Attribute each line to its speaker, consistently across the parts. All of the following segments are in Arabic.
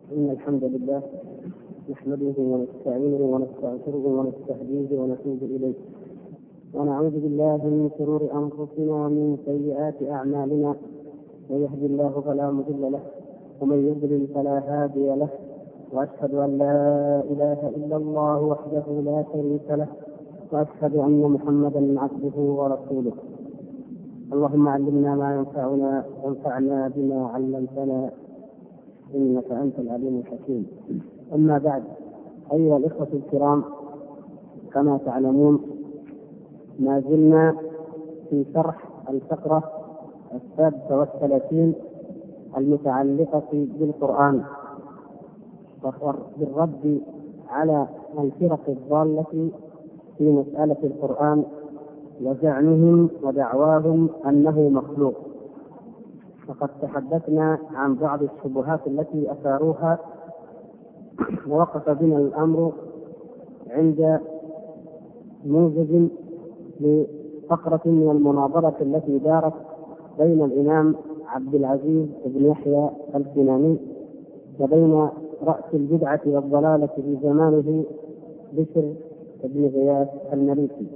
Speaker 1: إن الحمد لله نحمده ونستعينه ونستغفره ونستهديه ونتوب إليه، ونعوذ بالله من شرور أنفسنا ومن سيئات أعمالنا. من يهد الله فلا مضل له ومن يضلل فلا هادي له، وأشهد أن لا إله إلا الله وحده لا شريك له، وأشهد أن محمدا عبده ورسوله. اللهم علمنا ما ينفعنا وانفعنا بما علمتنا إنك أنت العليم الحكيم. أما بعد، أيها الإخوة الكرام، كما تعلمون ما زلنا في شرح الفقرة 33 المتعلقة بالقرآن بالرد على الفرق الضالة في مسألة القرآن وزعمهم ودعواهم أنه مخلوق. وقد تحدثنا عن بعض الشبهات التي أثاروها، ووقف بنا الأمر عند موجز لفقرة من المناظرة التي دارت بين الإمام عبد العزيز بن يحيى الكناني وبين رأس البدعة والضلالة في زمانه بشر بن غياث المريسي.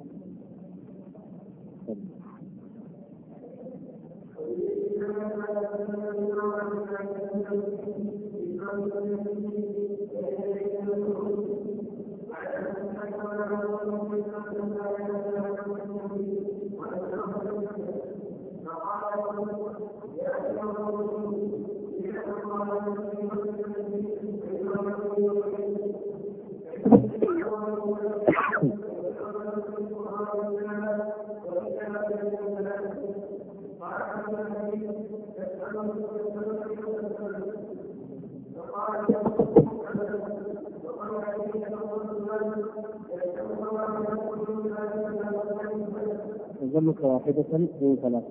Speaker 1: نجمك واحدة من ثلاثة.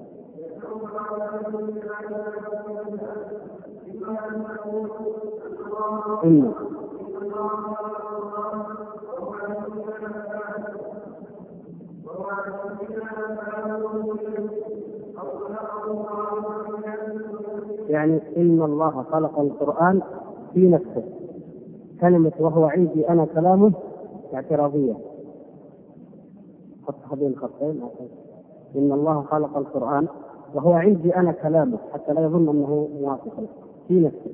Speaker 1: يعني إن الله خلق القرآن في نفسه، كلمة وهو عندي أنا كلامه اعتراضية. حط هذين الخطين. إن الله خلق القرآن وهو عندي أنا كلامه، حتى لا يظن أنه موافق في نفسه.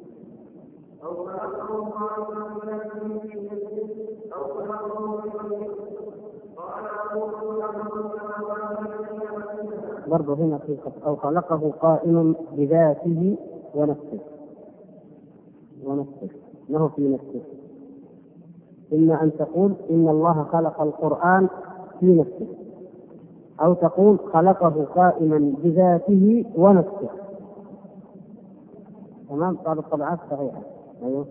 Speaker 1: برضه هنا في أو خلقه قائم بذاته ونفسه له في نفسه. إما أن تقول إن الله خلق القرآن في نفسه، أو تقول خلقه قائما بذاته ونفسه. تمام؟ بعض الطبعات صحيحة. أيوه.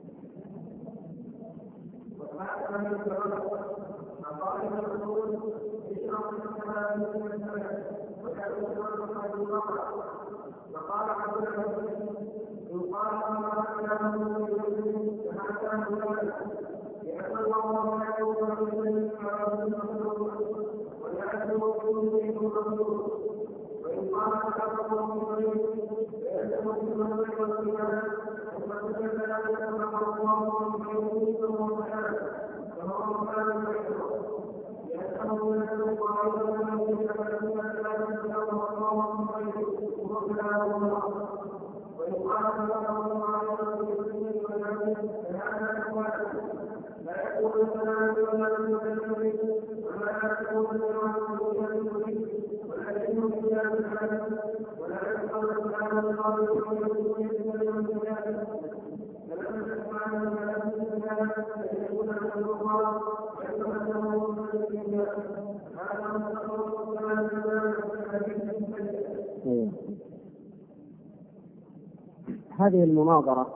Speaker 1: هذه المناظرة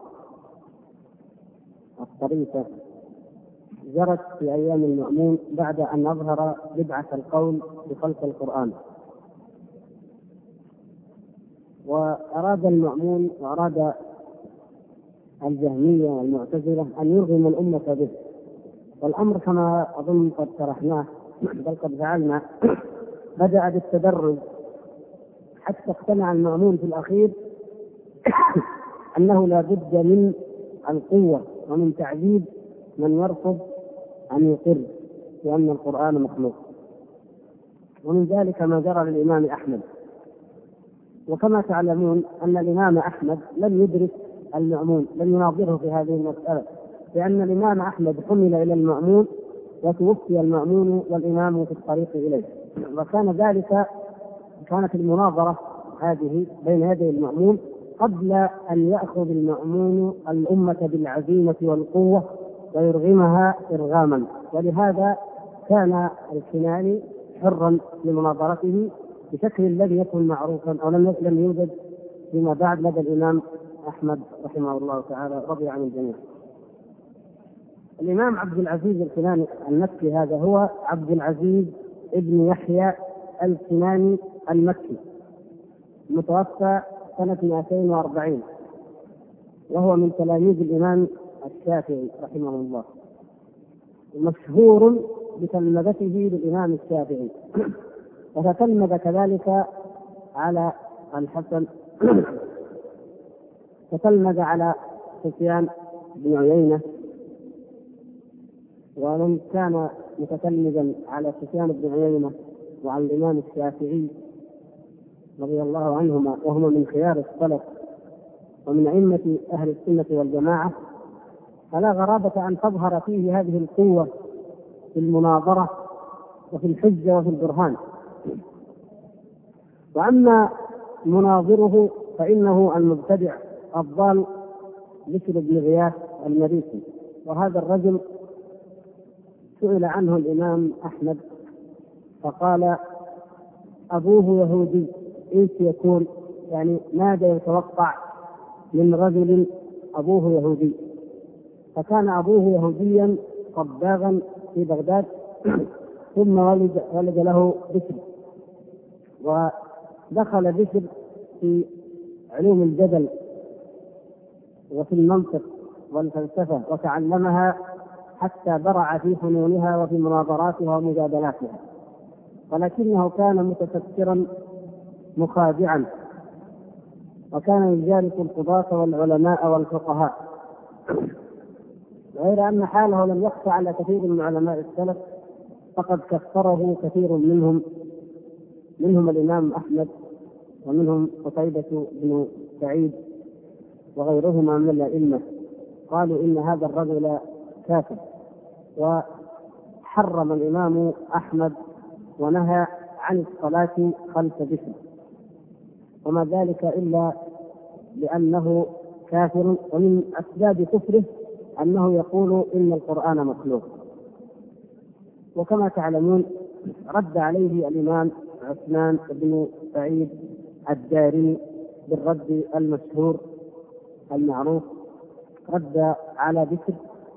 Speaker 1: الطريفة جرت في أيام المأمون بعد أن أظهر بدعة القول بخلق القرآن، وأراد المأمون وأراد الجهمية والمعتزلة أن يرغم الأمة به. والأمر كما أظن قد شرحناه بل قد فعلنا بدأ بالتدرج حتى اقتنع المأمون في الأخير أنه لا بد من القوة ومن تعذيب من يرفض أن يقر بأن القرآن مخلوق. ومن ذلك ما جرى للإمام أحمد. وكما تعلمون أن الإمام أحمد لم يدرك المأمون، لم يناظره في هذه المسألة، لأن الإمام أحمد حمل إلى المأمون وتوفي المأمون والإمام في الطريق إليه، وكان ذلك كانت المناظرة هذه بين يدي المأمون قبل أن يأخذ المأمون الأمة بالعزيمة والقوة ويرغمها إرغاما. ولهذا كان الكناني حرا لمناظرته بشكل الذي يكون معروفا أو لم يوجد فيما بعد لدى الإمام أحمد رحمه الله تعالى رضي عن الجميع. الإمام عبد العزيز الكناني المكي هذا هو عبد العزيز ابن يحيى الكناني المكي، متوفى سنة 240، وهو من تلاميذ الإمام الشافعي رحمه الله، مشهور بتلمذته للإمام الشافعي، وتتلمذ كذلك على الحسن، تتلمذ على سفيان بن عيينة، ومن كان متتلمذا على سفيان بن عيينة وعلى الإمام الشافعي رضي الله عنهما وهما من خيار السلف ومن أئمة أهل السنة والجماعة، فلا غرابة أن تظهر فيه هذه القوة في المناظرة وفي الحجة وفي البرهان. وأما مناظره فإنه المبتدع الضال بشر بن غياث المريسي، وهذا الرجل سئل عنه الإمام أحمد فقال أبوه يهودي، إيش يكون؟ يعني ماذا يتوقع من رجل أبوه يهودي؟ فكان أبوه يهوديا صباغا في بغداد، ثم ولد له بشر، ودخل بشر في علوم الجدل وفي المنطق والفلسفة وتعلمها حتى برع في فنونها وفي مناظراتها ومجادلاتها، ولكنه كان متفكرا مخادعا، وكان يجالس القضاة والعلماء والفقهاء، غير أن حاله لم يخفى على كثير من علماء السلف، فقد كفره كثير منهم الإمام أحمد، ومنهم قتيبة بن سعيد وغيرهما من الأئمة، قالوا إن هذا الرجل كافر. وحرم الإمام أحمد ونهى عن الصلاة خلف بشر، وما ذلك إلا لأنه كافر، ومن أسباب كفره أنه يقول إن القرآن مخلوق. وكما تعلمون رد عليه الإمام عثمان بن سعيد الدارمي بالرد المشهور المعروف، رد على بشر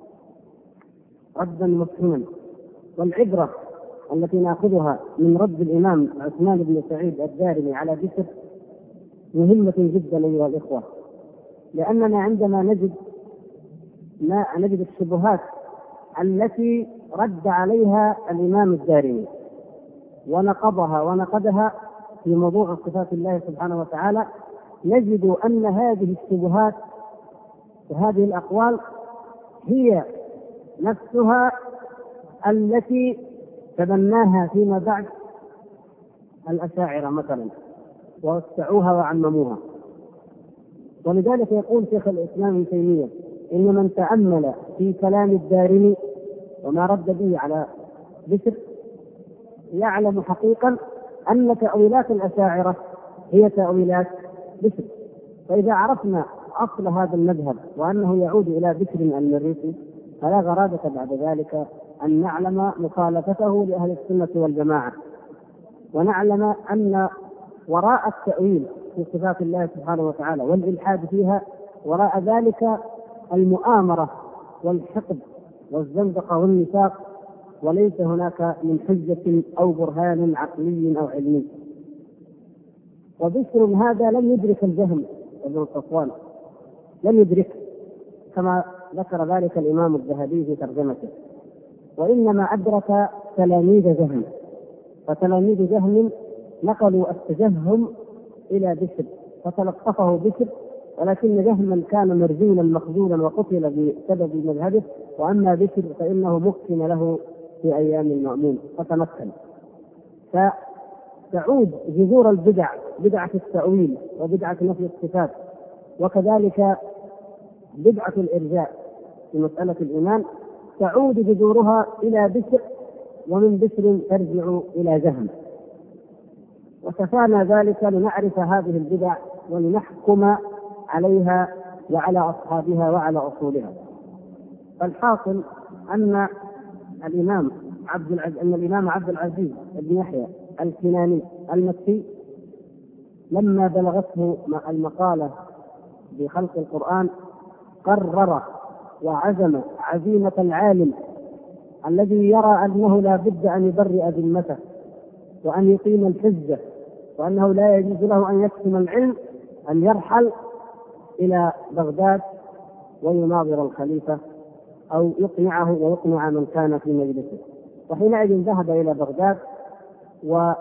Speaker 1: ردا مفهوما. والعبرة التي نأخذها من رد الإمام عثمان بن سعيد الدارمي على بشر مهمة جدا أيها الإخوة، لأننا عندما نجد الشبهات التي رد عليها الإمام الدارمي ونقدها في موضوع صفات الله سبحانه وتعالى، نجد أن هذه الشبهات وهذه الأقوال هي نفسها التي تبناها فيما بعد الأشاعرة مثلا ووسعوها وعمموها. ولذلك يقول شيخ الإسلام ابن تيمية إن من تأمل في كلام الدارمي وما رد به على بشر يعلم حقيقا أن تأويلات الأشاعرة هي تأويلات بشر. فإذا عرفنا أصل هذا المذهب وأنه يعود إلى بشر المريسي، فلا غرابة بعد ذلك أن نعلم مخالفته لأهل السنة والجماعة، ونعلم أن وراء التأويل في صفات الله سبحانه وتعالى والإلحاد فيها وراء ذلك المؤامرة والحقد والزندقة والنفاق، وليس هناك من حجة أو برهان عقلي أو علمي. وبشر هذا لم يدرك الجهم ابن صفوان، لم يدرك كما ذكر ذلك الإمام الذهبي في ترجمته، وإنما أدرك تلاميذ جهم، فتلاميذ جهم نقلوا التجهم إلى بشر، فتلطفه بشر ولكن جهما كان مرزولا مخذولا وقتل بسبب مذهبه، واما بشر فانه مكن له في ايام المأمون فتمكن. فتعود جذور البدع، بدعة التأويل وبدعة نفي الصفات، وكذلك بدعة الإرجاء في مسألة الإيمان، تعود جذورها إلى بشر، ومن بشر ترجع إلى جهم. وكفانا ذلك لنعرف هذه البدع ولنحكم عليها وعلى أصحابها وعلى أصولها. فالحاصل أن الإمام عبد العزيز بن يحيى الكناني المكي لما بلغته المقالة بخلق القرآن قرر وعزم عزيمة العالم الذي يرى أنه لا بد أن يبرئ ذمته وأن يقيم الحجة وأنه لا يجوز له أن يكتم العلم، أن يرحل إلى بغداد ويناظر الخليفة أو يقنعه ويقنع من كان في مجلسه. وحينئذ ذهب إلى بغداد، وكانت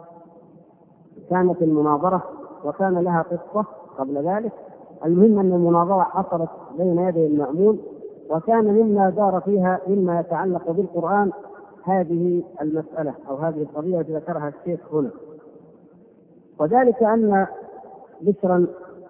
Speaker 1: المناظرة وكان لها قصة قبل ذلك. المهم أن المناظرة حصلت بين يدي المأمون، وكان مما دار فيها مما يتعلق بالقرآن هذه المسألة أو هذه القضية التي ذكرها الشيخ هنا، وذلك أن بشرا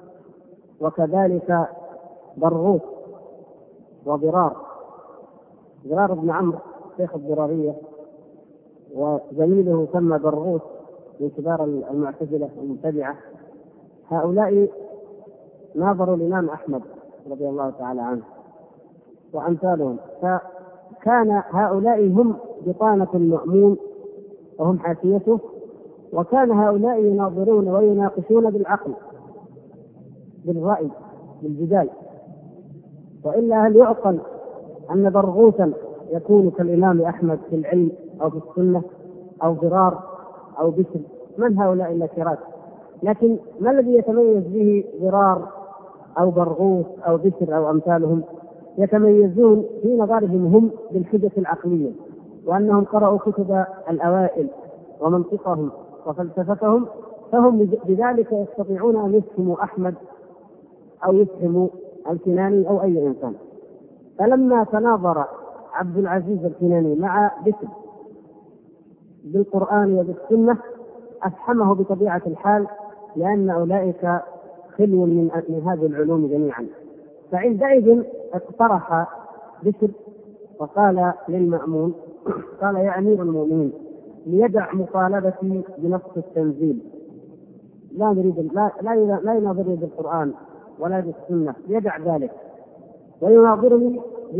Speaker 1: وكذلك برغوث وضرار بن عمرو شيخ الضرارية وزميله ثم برغوث من كبار المعتزلة المبتدعة، هؤلاء ناظروا الإمام أحمد رضي الله تعالى عنه وأمثالهم، فكان هؤلاء هم بطانة المأمون وهم حاشيته، وكان هؤلاء يناظرون ويناقشون بالعقل بالرأي بالجدال. وإلا هل يعقل أن برغوثا يكون كالإمام أحمد في العلم أو في السنة أو ضرار أو بشر؟ من هؤلاء النكرات؟ لكن ما الذي يتميز به ضرار أو برغوث أو بشر أو أمثالهم؟ يتميزون في نظرهم هم بالحجة العقلية، وأنهم قرأوا كتب الأوائل ومنطقهم وفلسفتهم، فهم بذلك يستطيعون أن يفهموا أحمد أو يفهموا الكناني أو أي إنسان. فلما تناظر عبد العزيز الكناني مع بشر بالقرآن وبالسنة أفحمه بطبيعة الحال، لأن أولئك خلو من هذه العلوم جميعا. فعندئذ اقترح بشر وقال للمأمون، قال: يا أمير المؤمنين، ليدع مطالبتي بنص التنزيل، لا يناظرني بالقرآن ولا بالسنة، يدع ذلك ويناظرني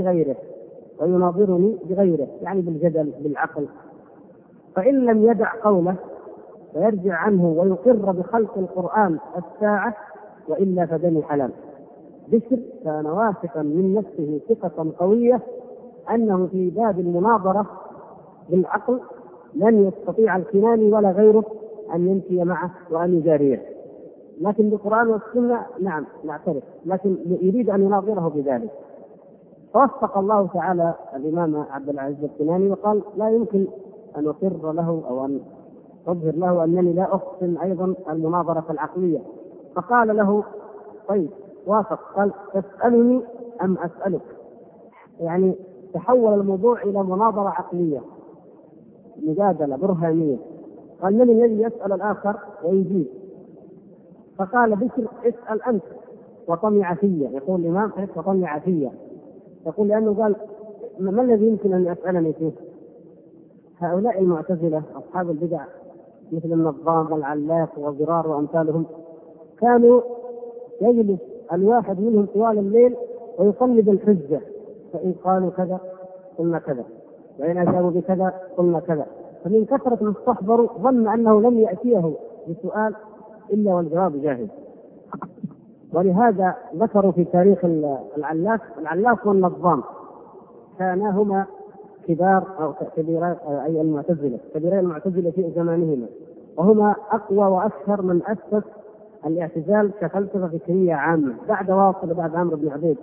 Speaker 1: بغيره يعني بالجدل بالعقل. فإن لم يدع قوله فيرجع عنه ويقر بخلق القرآن الساعة، وإلا فدم حلال. بشر كان واثقا من نفسه ثقة قوية أنه في باب المناظرة بالعقل لن يستطيع الكناني ولا غيره أن يمشي معه وأن يجاريه، لكن بالقرآن والسنة نعم نعترف، لكن يريد أن يناظره بذلك. فوفق الله تعالى الإمام عبد العزيز الكناني وقال: لا يمكن أن أقر له أو أن أظهر له أنني لا أحسن أيضا المناظرة العقلية. فقال له: طيب وافق. قال: تسألني أم أسألك؟ يعني تحول الموضوع إلى مناظرة عقلية مجادلة برهانية. قال: من الذي يسأل الآخر ويجيب؟ فقال بشر: اسأل أنت. وطمع فيه، يقول الإمام وطمع فيه، يقول لأنه قال: ما الذي يمكن أن يسألني فيه؟ هؤلاء المعتزلة أصحاب البدع مثل النظام والعلاف والضرار وأمثالهم كانوا يجلس الواحد منهم طوال الليل ويقلب الحجة، فإن قالوا كذا قلنا كذا، وإن أجابوا بكذا قلنا كذا. فمن كثرة ما استحضروا ظن أنه لم يأتيه بسؤال إلا والجواب جاهز. ولهذا ذكروا في تاريخ العلاف والنظام كانا هما كبار أو كبيرات أي المعتزلة، كبيرين المعتزلة في زمانهما، وهما أقوى وأشهر من أسس الاعتزال كفلسفة فكرية عامة بعد واصل بعد عمرو بن عبيد.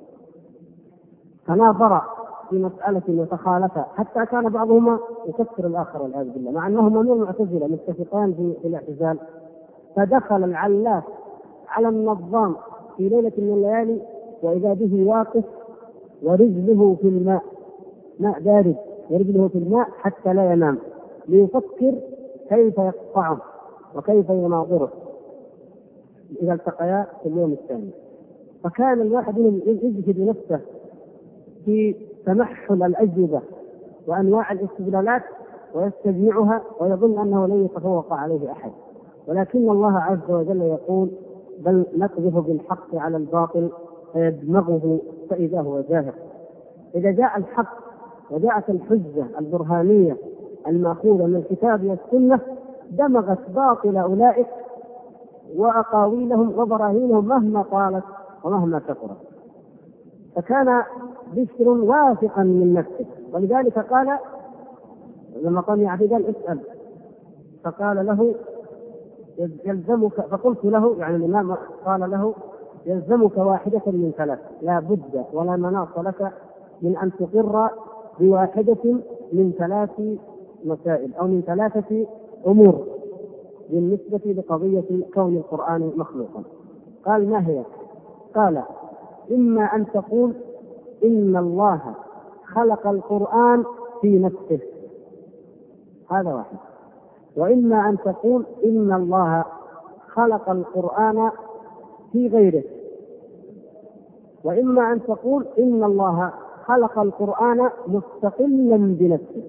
Speaker 1: تناظرا في مسألة وتخالفا حتى كان بعضهما يكفر الآخر والعياذ بالله، مع أنهما من المعتزلة متفقان في الاعتزال. فدخل العلاف على النظام في ليلة من الليالي وإذا به واقف ورجله في الماء، ماء بارد ورجله في الماء حتى لا ينام، ليفكر كيف يقطعه وكيف يناظره إذا التقيا في اليوم الثاني. فكان الواحد منهم يجهد نفسه في تمحل الأجوبة وأنواع الاستدلالات ويستجمعها ويظن أنه لن يتفوق عليه أحد، ولكن الله عز وجل يقول: بل نقذف بالحق على الباطل فيدمغه فإذا هو زاهق. إذا جاء الحق وجاءت الحجة البرهانية المأخوذة من الكتاب والسنة دمغت باطل أولئك وأقاويلهم وبراهينهم مهما طالت ومهما كثرت. فكان بشر واثقا من نفسه، ولذلك قال لما قال يا عبد الله اسأل، فقال له يلزمك، فقلت له يعني الإمام قال له يلزمك واحدة من ثلاث، لا بد ولا مناص لك من أن تقر بواحدة من ثلاث مسائل أو من ثلاثة أمور بالنسبة لقضية كون القرآن مخلوقا. قال: ما هي؟ قال: إما أن تقول إن الله خلق القرآن في نفسه، هذا واحد، وإما أن تقول إن الله خلق القرآن في غيره، وإما أن تقول إن الله خلق القرآن مستقلا بنفسه.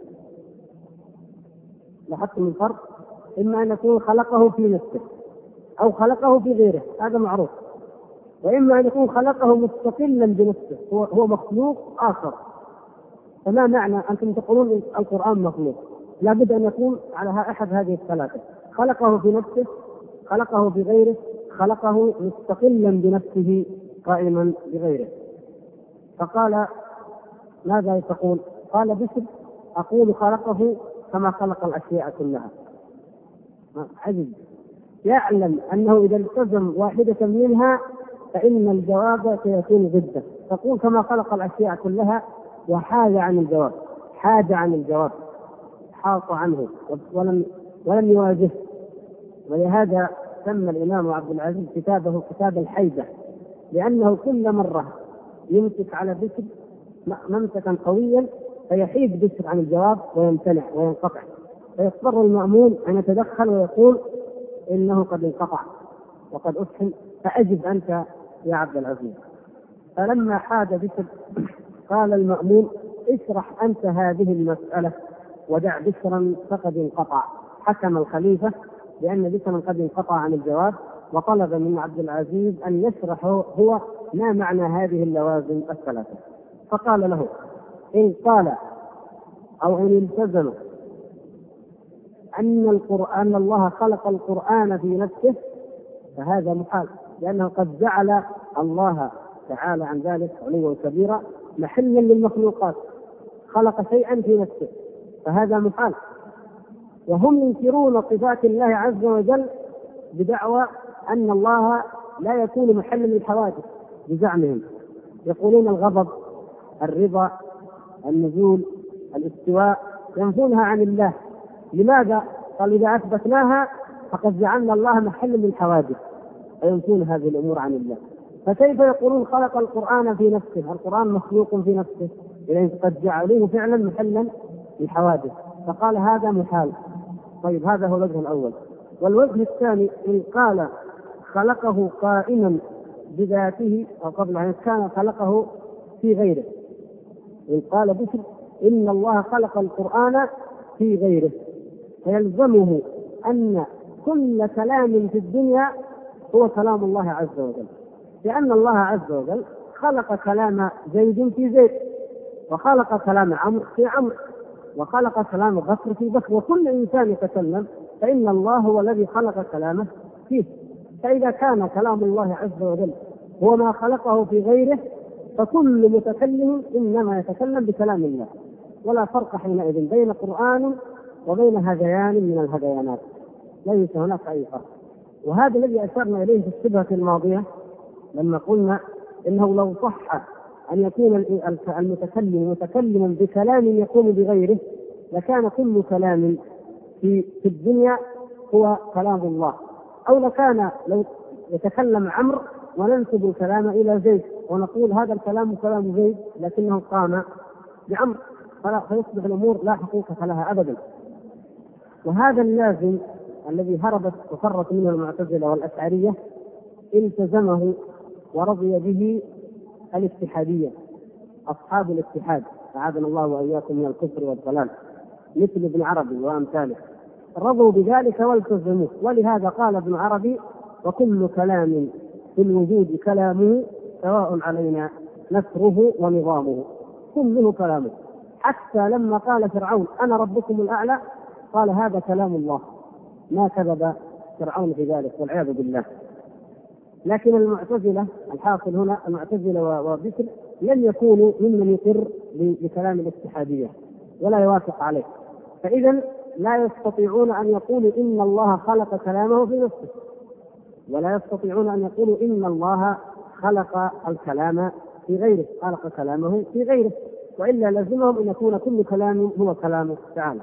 Speaker 1: لاحظتم الفرق؟ إما أن يكون خلقه في نفسه أو خلقه في غيره، هذا معروف، وإما أن يكون خلقه مستقلا بنفسه، هو مخلوق آخر. فما معنى أنتم تقولون القرآن مخلوق؟ لا بد أن يكون على أحد هذه الثلاثة: خلقه في نفسه، خلقه في غيره، خلقه مستقلا بنفسه قائما بغيره. فقال: ماذا تقول؟ قال بشر: أقول خلقه كما خلق الأشياء كلها. عجب، يعلم أنه إذا التزم واحدة منها فإن الجواب سيكون ضده. تقول كما خلق الأشياء كلها وحاد عن الجواب، حاد عن الجواب، حاط عنه ولم يواجهه. ولهذا سمى الإمام عبد العزيز كتابه كتاب الحيدة، لأنه كل مرة يمسك على بشر ممسكا قويا فيحيد بشر عن الجواب ويمتنع وينقطع، فيضطر المأمون أن يتدخل ويقول إنه قد انقطع وقد أفحم، فأجب أنت يا عبد العزيز. فلما حاد بشر قال المأمون: اشرح أنت هذه المسألة ودع بشرا فقد انقطع. حكم الخليفة لأن بشرا قد انقطع عن الجواب، وطلب من عبد العزيز أن يشرح هو ما معنى هذه اللوازم الثلاثة. فقال له: إن قال أو إن التزم أن الله خلق القرآن في نفسه فهذا محال، لأنه قد جعل الله تعالى عن ذلك علوا كبيرا محلا للمخلوقات، خلق شيئا في نفسه، فهذا محال. وهم ينكرون صفات الله عز وجل بدعوى أن الله لا يكون محلا للحوادث بزعمهم، يقولون الغضب، الرضا، النزول، الاستواء، ينفونها عن الله. لماذا؟ قال: إذا أثبتناها فقد جعلنا الله محلا للحوادث، وينفون هذه الأمور عن الله. فكيف يقولون خلق القرآن في نفسه؟ القرآن مخلوق في نفسه، إذن قد جعلوه فعلا محلا للحوادث. فقال: هذا محال. طيب، هذا هو الوجه الأول. والوجه الثاني: إن قال خلقه قائما بذاته أو قبل أن كان خلقه في غيره. إن قال بشر إن الله خلق القرآن في غيره، فيلزمه أن كل كلام في الدنيا هو كلام الله عز وجل، لأن الله عز وجل خلق كلام زيد في زيد، وخلق كلام عمرو في عمرو، وخلق كلام بكر في بكر، وكل إنسان يتكلم فإن الله هو الذي خلق كلامه فيه. فإذا كان كلام الله عز وجل هو ما خلقه في غيره فكل متكلم إنما يتكلم بكلام الله، ولا فرق حينئذ بين قرآن وبين هذيان من الهذيانات، ليس هناك أي فرق. وهذا الذي أشرنا إليه في الشبهة الماضية لما قلنا إنه لو صح أن يكون المتكلم متكلما بكلام يكون بغيره لكان كل كلام في الدنيا هو كلام الله، أو لو يتكلم عمرو وننسب الكلام إلى زيد ونقول هذا الكلام كلام زيد لكنه قام بعمر، فيصبح الأمور لا حقيقة لها أبدا. وهذا اللازم الذي هربت وفرت منه المعتزلة والأشعرية التزمه ورضي به الاتحادية، أصحاب الاتحاد أعاذنا الله وإياكم من الكفر والضلال مثل ابن عربي وأمثاله، رضوا بذلك والتزموه. ولهذا قال ابن عربي: وكل كلام في الوجود كلامه سواء علينا نثره ونظامه. كله كلامه، حتى لما قال فرعون أنا ربكم الأعلى قال هذا كلام الله، ما كذب فرعون في ذلك والعياذ بالله. لكن المعتزلة، الحاصل هنا المعتزلة وبكر لم يكونوا ممن يقر بكلام الاتحادية ولا يوافق عليه، فإذا لا يستطيعون أن يقولوا إن الله خلق كلامه في نفسه، ولا يستطيعون أن يقولوا إن الله خلق الكلام في غيره، خلق كلامه في غيره، وإلا لزمهم أن يكون كل كلام هو كلامه تعالى.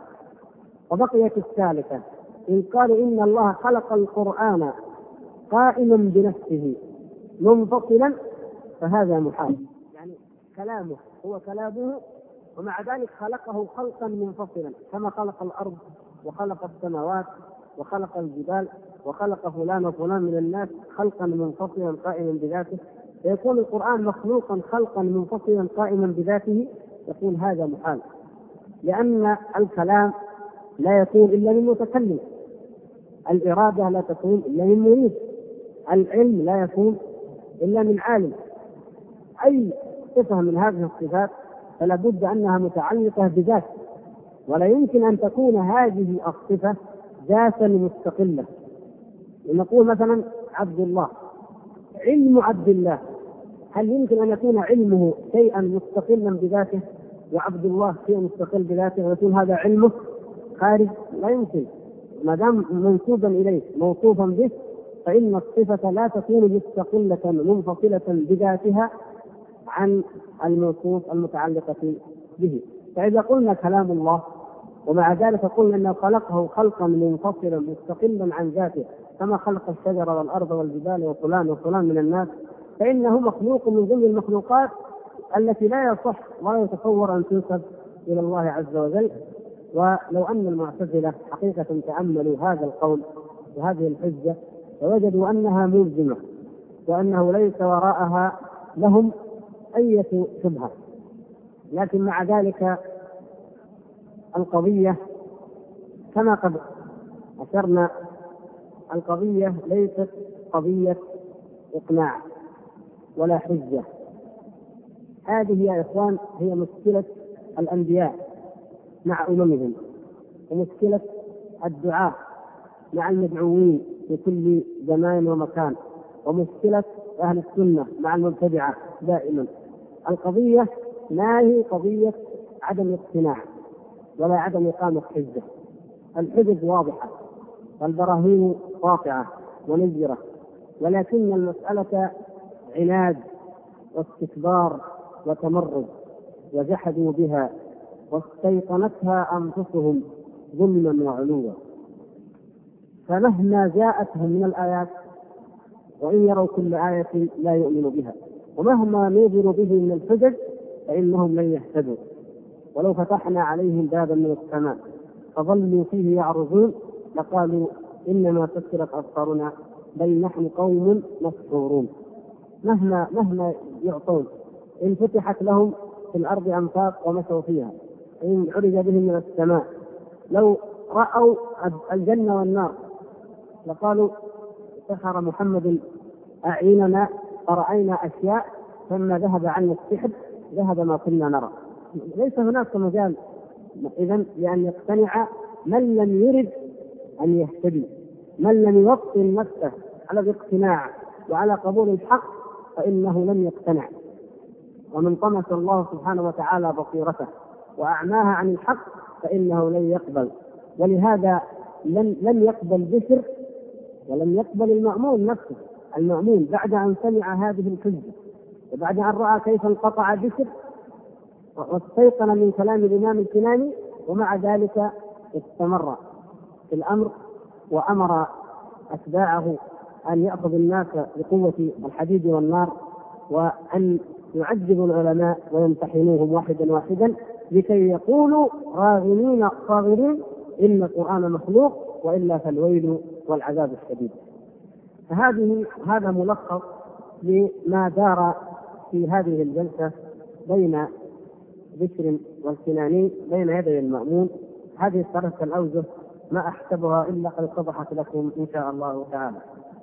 Speaker 1: وبقيت الثالثة، إن قالوا إن الله خلق القرآن قائما بنفسه منفصلا فهذا محال، يعني كلامه هو كلامه ومع ذلك خلقه خلقا منفصلا، كما خلق الأرض وخلق السماوات وخلق الجبال وخلق فلان وفلان من الناس خلقا منفصلا قائما بذاته، فيكون القرآن مخلوقا خلقا منفصلا قائما بذاته. يقول هذا محال، لأن الكلام لا يكون إلا من متكلم، الإرادة لا تكون إلا من مريد، العلم لا يكون إلا من عالم. أي صفة من هذه الصفات فلا بد أنها متعلقة بذات، ولا يمكن أن تكون هذه الصفة ذاتا مستقلة. نقول مثلا عبد الله، علم عبد الله، هل يمكن أن يكون علمه شيئا مستقلا بذاته وعبد الله شيء مستقل بذاته ويكون هذا علمه خارج؟ لا يمكن، ما دام منسوبا إليه موصوفا به فإن الصفة لا تكون مستقلة منفصلة بذاتها عن الموصوف المتعلقة به. فإذا قلنا كلام الله ومع ذلك قلنا أنه خلقه خلقا منفصلا مستقلا عن ذاته كما خلق الشجر والأرض والجبال وفلان وفلان من الناس، فإنه مخلوق من ضمن المخلوقات التي لا يصح ولا يتصور أن تنسب إلى الله عز وجل. ولو أن المعتزلة حقيقة تأملوا هذا القول وهذه الحجة فوجدوا أنها ملزمة وأنه ليس وراءها لهم أي شبهة. لكن مع ذلك القضية كما قد أشرنا، القضية ليست قضية إقناع ولا حجة. هذه يا إخوان هي مشكلة الأنبياء مع أممهم، ومشكلة الدعاة مع المدعوين في كل زمان ومكان، ومشكلة أهل السنة مع المبتدعة دائما. القضية ما هي قضية عدم اقتناع ولا عدم إقامة حجة، الحجج واضحة والبراهين قاطعة ونجرة، ولكن المسألة عناد واستكبار وتمرد، وجحدوا بها واستيقنتها أنفسهم ظلما وعلوا. فمهما جاءتهم من الآيات وإن يروا كل آية لا يؤمنوا بها، ومهما نذروا به من الحجج فإنهم لن يهتدوا. ولو فتحنا عليهم بابا من السماء فظلوا فيه يعرضون لقالوا إنما سكرت أبصارنا بل نحن قوم مسحورون. مهما يعطون، إن فتحت لهم في الأرض أنفاق ومشوا فيها، إن عرج بهم من السماء، لو رأوا الجنة والنار لقالوا سحر محمد أعيننا فرأينا أشياء فلما ذهب عنا السحر ذهب ما كنا نرى. ليس هناك مجال إذن لأن يقتنع من لم يرد أن يهتدي، من لم يوطن نفسه على الاقتناع وعلى قبول الحق فإنه لم يقتنع. ومن طمس الله سبحانه وتعالى بصيرته وأعماها عن الحق فإنه لن يقبل. ولهذا لم يقبل بشر ولم يقبل المأمون نفسه. المأمون بعد أن سمع هذه الحجة وبعد أن رأى كيف انقطع بشر واستيقن من كلام الإمام الكناني، ومع ذلك استمر في الأمر وأمر أتباعه أن يأخذ الناس بقوة الحديد والنار، وأن يعذب العلماء ويمتحنوهم واحدا واحدا لكي يقولوا راغمين صاغرين إن القرآن مخلوق وإلا فالويل والعذاب الشديد. هذا ملخص لما دار في هذه الجلسة بين بشر والكناني بين يدي المأمون. هذه الثلاثة الأوجه ما أحسبها إلا قد اتضحت لكم إن شاء الله تعالى.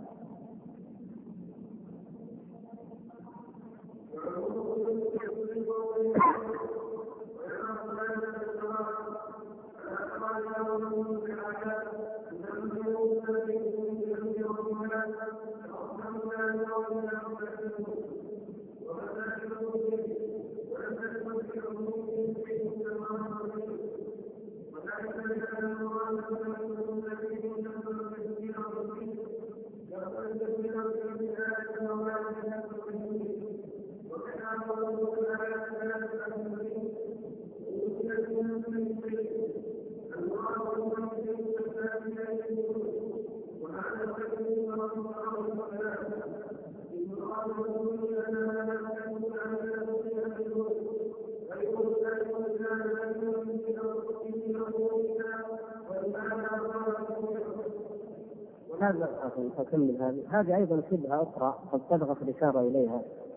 Speaker 1: هذا أكمل هذه أيضا شبهة أخرى قد سبقت الإشارة إليها،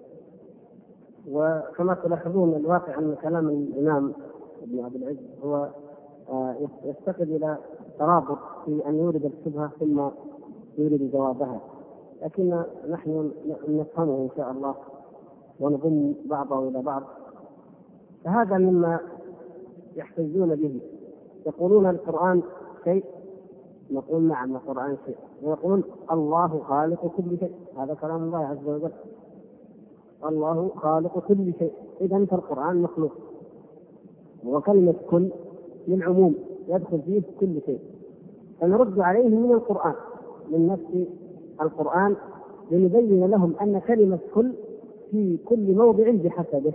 Speaker 1: وكما تلاحظون الواقع أن كلام الإمام ابن عبد العز هو يفتقد إلى ترابط في أن يورد الشبهة ثم يورد جوابها، لكن نحن نفهمه إن شاء الله ونضم بعضه إلى بعض. فهذا مما يحتجون به، يقولون القرآن شيء، نقول نعم القرآن شيء، ويقول الله خالق كل شيء، هذا كلام الله عز وجل، الله خالق كل شيء، إذن فالقرآن مخلوق. وكلمة كل للعموم يدخل فيه كل شيء، فنرد عليه من القرآن، من نفس القرآن، لنبين لهم أن كلمة كل في كل موضع بحسبه،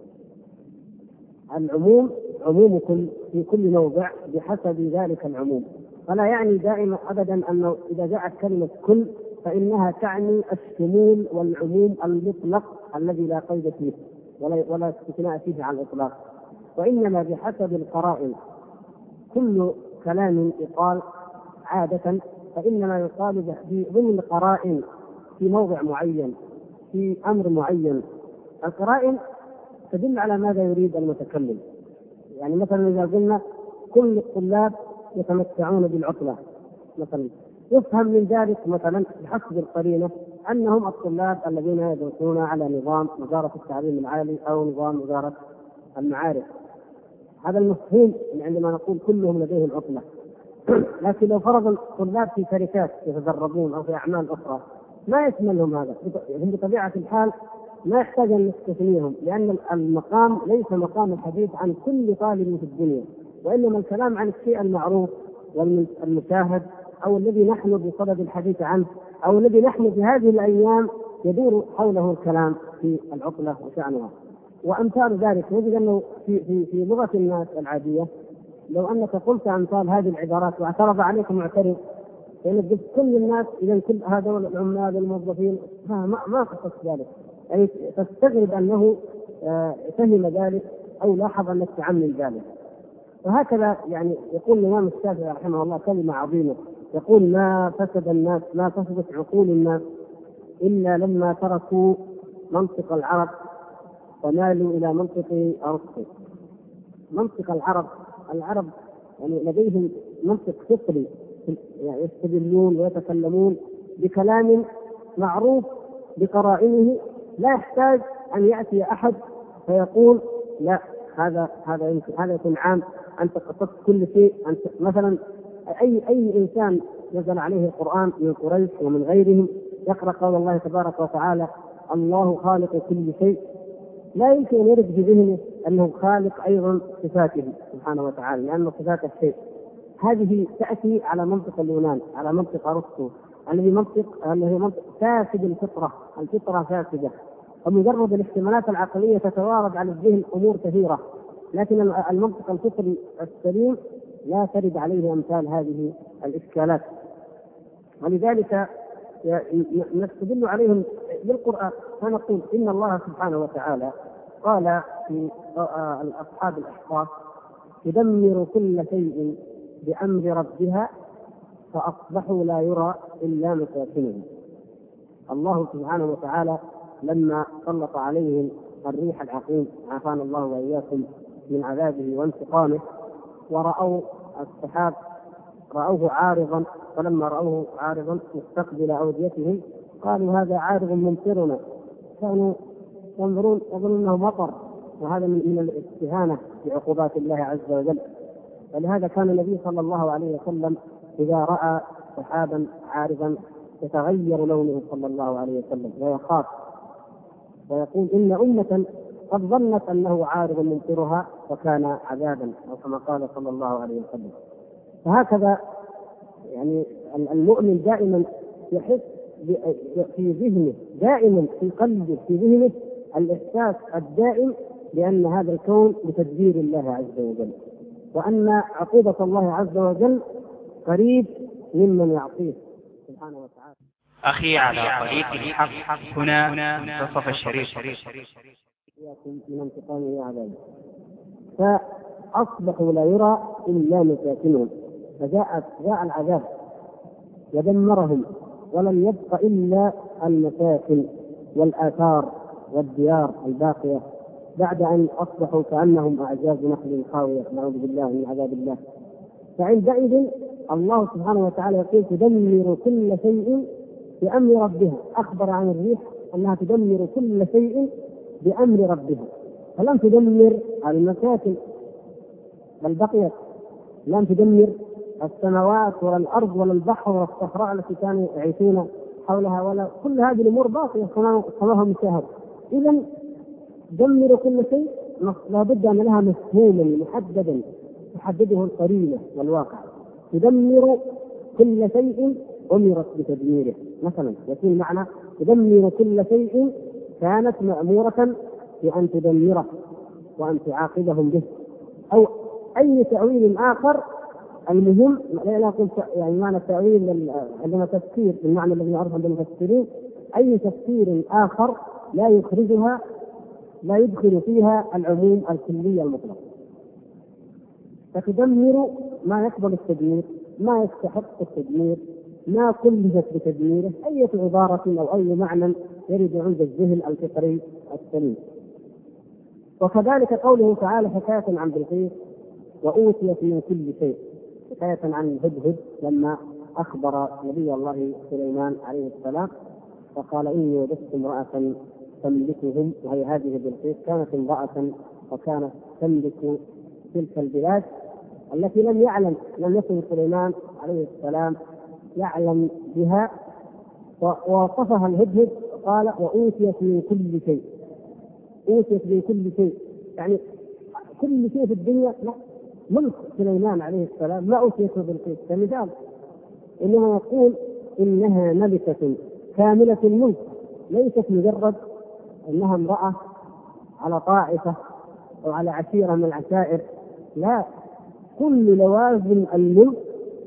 Speaker 1: العموم عموم كل في كل موضع بحسب ذلك العموم. فلا يعني دائما أبدا أنه إذا جاءت كلمة كل فإنها تعني الشمول والعموم المطلق الذي لا قيد فيه ولا استثناء فيه على الإطلاق، وإنما بحسب القرائن. كل كلام يقال عادة فإنما يقال ضمن قرائن في موضع معين في أمر معين. القرائن تدل على ماذا يريد المتكلم. يعني مثلا إذا قلنا كل الطلاب يتمتعون بالعطلة مثلا، يفهم من ذلك مثلا بحسب القرينة أنهم الطلاب الذين يدرسون على نظام وزارة التعليم العالي أو نظام وزارة المعارف. هذا المفهوم عندما نقول كلهم لديهم عطلة. لكن لو فرض الطلاب في شركات يتدربون أو في أعمال أخرى ما يشملهم هذا، هم بطبيعة الحال ما يحتاج أن نستثنيهم، لأن المقام ليس مقام الحديث عن كل طالب في الدنيا، وإنما الكلام عن الشيء المعروف والمشاهد أو الذي نحن بصدد الحديث عنه أو الذي نحن في هذه الأيام يدور حوله الكلام في العطلة وشأنها وأمثال ذلك. نجد أنه في لغة الناس العادية لو أنك قلت أمثال هذه العبارات واعترض عليك معترض، يعني كل الناس إذا كل هذول العمال والموظفين ما قصدت ذلك، يعني تستغرب أنه فهم ذلك أو لاحظ أنك تعمل ذلك. وهكذا يعني يقول الإمام الشافعي رحمه الله كلمة عظيمة، يقول ما فسدت عقول الناس إلا لما تركوا منطق العرب ومالوا إلى منطق أرسطو. منطق العرب يعني لديهم منطق فطري، يعني يستدلون ويتكلمون بكلام معروف بقرائنه، لا يحتاج أن يأتي أحد فيقول لا هذا يكون عام، أنت قصدت كل شيء. أنت مثلا أي إنسان نزل عليه القرآن من قريش ومن غيرهم يقرأ قول الله تبارك وتعالى الله خالق كل شيء، لا يمكن أن يرد في ذهنه أنه خالق أيضا صفاته سبحانه وتعالى، لأن صفات الشيء هذه تأتي على منطق اليونان، على منطق أرسطو الذي منطق فاسد الفطرة فاسدة، ومجرد الاحتمالات العقلية تتوارد على الذهن أمور كثيرة، لكن المنطق الفطري السليم لا ترد عليه أمثال هذه الإشكالات. ولذلك نستدل عليهم بالقرآن، فنقول إن الله سبحانه وتعالى قال في أصحاب الأحقاف: تدمر كل شيء بأمر ربها فأصبحوا لا يرى إلا مساكنهم. الله سبحانه وتعالى لما سلط عليهم الريح العقيم، عافانا الله وإياكم من عذابه وانتقامه، ورأوا السحاب رأوه عارضا، فلما رأوه عارضا مستقبل أوديتهم قالوا: هذا عارض ممطرنا. كانوا ينظرون يظنون أنه مطر، وهذا من الاستهانة بعقوبات الله عز وجل. ولهذا كان النبي صلى الله عليه وسلم إذا رأى سحابا عارضا يتغير لونه صلى الله عليه وسلم ويخاف ويقول: إن أمة قد ظنت أنه عارض ممطرها وكان عذابا، أو كما قال صلى الله عليه وسلم. فهكذا يعني المؤمن دائما يحس في ذهنه، دائما في قلبه، في ذهنه الإحساس الدائم بأن هذا الكون بتدبير الله عز وجل، وأن عقوبة الله عز وجل قريب ممن يعصيه سبحانه وتعالى.
Speaker 2: أخي على طريق الحق هنا منتصف الشريف
Speaker 1: من انتقامه وعذابه، فأصبحوا لا يرى إلا مساكنهم، فجاء العذاب ودمرهم، ولم يبق إلا المساكن والآثار والديار الباقية بعد أن أصبحوا كأنهم أعجاز نخل خاوية، نعوذ بالله من عذاب الله. فعندئذ الله سبحانه وتعالى يقول: تدمر كل شيء بأمر ربها. أخبر عن الريح أنها تدمر كل شيء بأمر ربها، فلم تدمر المساكن بل بقيت، لم تدمر السماوات ولا الأرض ولا البحر ولا الصحراء التي كانوا يعيشون حولها، ولا كل هذه الأمور باقية كما هو مشاهد. إذن تدمر كل شيء لا بد أن لها مفهوما محددا تحدده القرينة والواقع. تدمر كل شيء أمرت بتدميره، مثلا يكون معنى تدمر كل شيء كانت مأمورة بأن تدمره وأن تعاقبهم به، أو أي تأويل آخر. المهم لا يكون يعني معنى التأويل عندما تفسير بالمعنى الذي يعرف عند المفسرين، أي تفسير آخر لا يخرجها، لا يدخل فيها العموم الكلي المطلق. فتدمر ما يقبل التدمير، ما يستحق التدمير، ما كلفت بتدميره، أي عبارة أو أي معنى يرد عند الذهن الفطري السليم. وكذلك قوله تعالى حكاية عن بلقيس: وأوتيت من كل شيء، حكاية عن الهدهد لما أخبر نبي الله سليمان عليه السلام فقال: إني وجدت امرأة تملكهم، وهي هذه بلقيس كانت امرأة وكانت تملك تلك البلاد التي لم يكن سليمان عليه السلام يعلم بها. ووصفها الهدهد قال: وأوتيت من كل شيء. أوتيت من كل شيء يعني كل شيء في الدنيا لا ملك سليمان عليه السلام ما أوتيته بالقيس كمثال، إنما يقول إنها ملكة كاملة الملك، ليست مجرد إنها امرأة على طائفة أو على عشيرة من العشائر، لا، كل لوازم الملك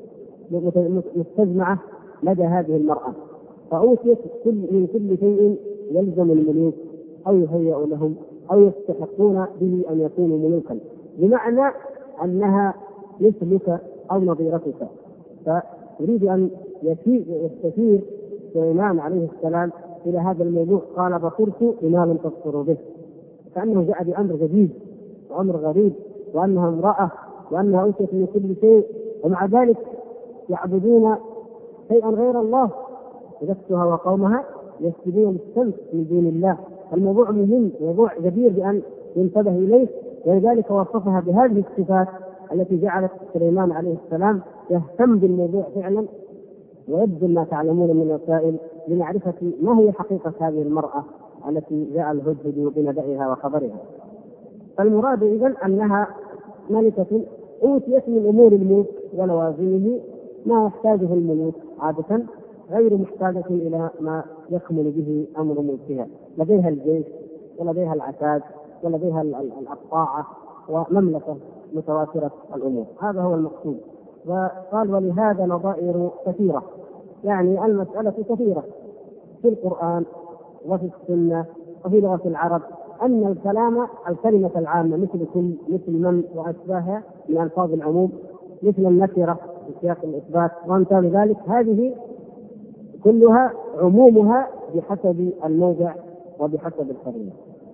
Speaker 1: مستجمعة لدى هذه المرأة. فأوتيت من كل شيء يلزم الملوك أو يهيأ لهم أو يستحقون به أن يكونوا ملوكا، بمعنى أنها مثلك أو نظيرتك. فيريد أن يستشير سليمان عليه السلام إلى هذا الموضوع، قال: بصرت بما لم تبصروا به، كأنه جاء بأمر جديد وأمر غريب، وأنها امرأة وأنها أوتيت من كل شيء، ومع ذلك يعبدون شيئا غير الله. وجدتها وقومها يسجدون للشمس من دون الله. الموضوع مهم، موضوع جدير بأن ينتبه إليه، ولذلك وصفها بهذه الصفات التي جعلت سليمان عليه السلام يهتم بالموضوع فعلا ويبذل ما تعلمون من وسائل لمعرفة ما هي حقيقة هذه المرأة التي جاء الهدهد بنبأها وخبرها. فالمراد إذن أنها ملكة أوتيت من أمور الملك ولوازمه ما يحتاجه الملوك عادة، غير محتاجة إلى ما يكمل به أمر ملكها. لديها الجيش ولديها العتاد ولديها الطاعة ومملكة متواترة الأمور. هذا هو المقصود. وقال: ولهذا نظائر كثيرة. يعني المسألة كثيرة في القرآن وفي السنة وفي لغة العرب، أن الكلمة العامة مثل كل، مثل من وأشباهها من ألفاظ العموم، مثل النكرة في سياق الإثبات وأمثال ذلك، هذه كلها عمومها بحسب الموضع وبحسب القرينة.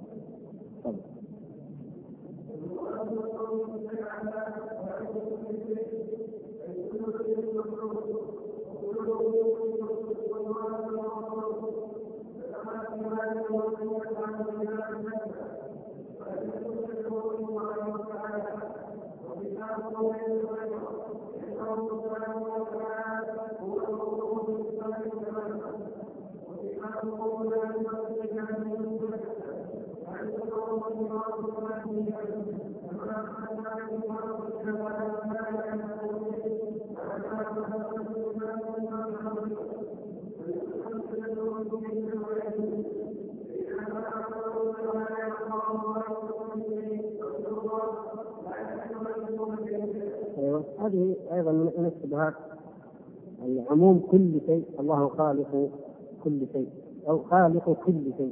Speaker 1: هذه أيضا من الشبهات، العموم كل شيء، الله خالق كل شيء أو خالق كل شيء.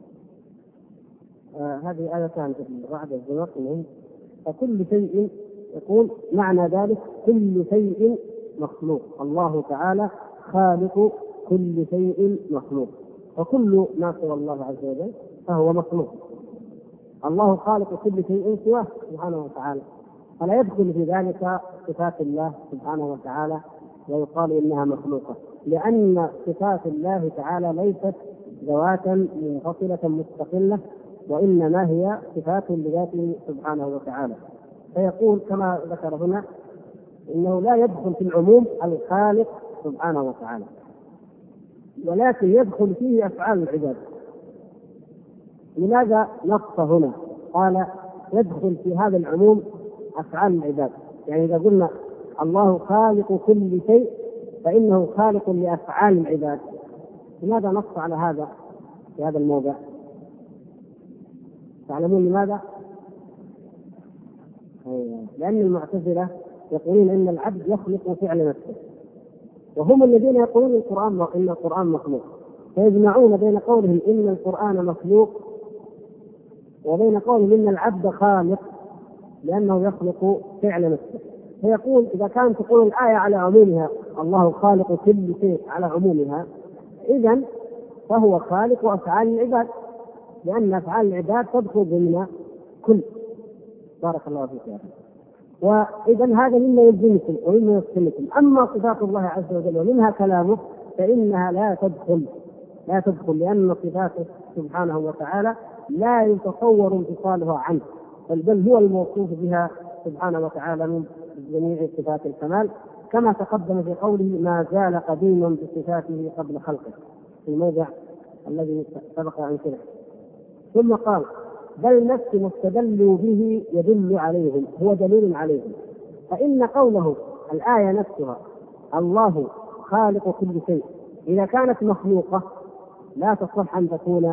Speaker 1: هذه آيتان في الرعد والزمر، فكل شيء يقول معنى ذلك كل شيء مخلوق، الله تعالى خالق كل شيء مخلوق، وكل ما سوى الله عز وجل فهو مخلوق. الله خالق كل شيء سواه سبحانه وتعالى، فلا يدخل في ذلك صفات الله سبحانه وتعالى ويقال إنها مخلوقة، لأن صفات الله تعالى ليست ذواتا منفصلة مستقلة، وإنما هي صفات لذاته سبحانه وتعالى. فيقول كما ذكر هنا إنه لا يدخل في العموم الخالق سبحانه وتعالى، ولكن يدخل فيه أفعال العباد. لماذا نص هنا؟ قال يدخل في هذا العموم أفعال العباد، يعني إذا قلنا الله خالق كل شيء فإنه خالق لأفعال العباد. لماذا نص على هذا في هذا الموضع؟ تعلمون لماذا؟ لأن المعتزلة يقولون إن العبد يخلق فعل نفسه، وهم الذين يقولون إن القرآن مخلوق، فيجمعون بين قولهم إن القرآن مخلوق وبين قولهم إن العبد خالق لأنه يخلق فعل نفسه. فيقول إذا كانت تقول الآية على عمومها الله خالق كل شيء على عمومها، إذن فهو خالق أفعال العباد، لأن أفعال العباد تدخل ضمن كل. بارك الله فيك. وإذن هذا مما يلزمكم ومما يفصلكم. أما صفات الله عز وجل ومنها كلامه فإنها لا تدخل لأن صفاته سبحانه وتعالى لا يتصور انفصالها عنه، بل هو الموصوف بها سبحانه وتعالى من جميع صفات الكمال، كما تقدم في قوله ما زال قديما بصفاته قبل خلقه في الموضع الذي سبق عن شرح. ثم قال بل نفس ما استدلوا به يدل عليهم، هو دليل عليهم. فإن قوله الآية نفسها الله خالق كل شيء إذا كانت مخلوقة لا تصح أن تكون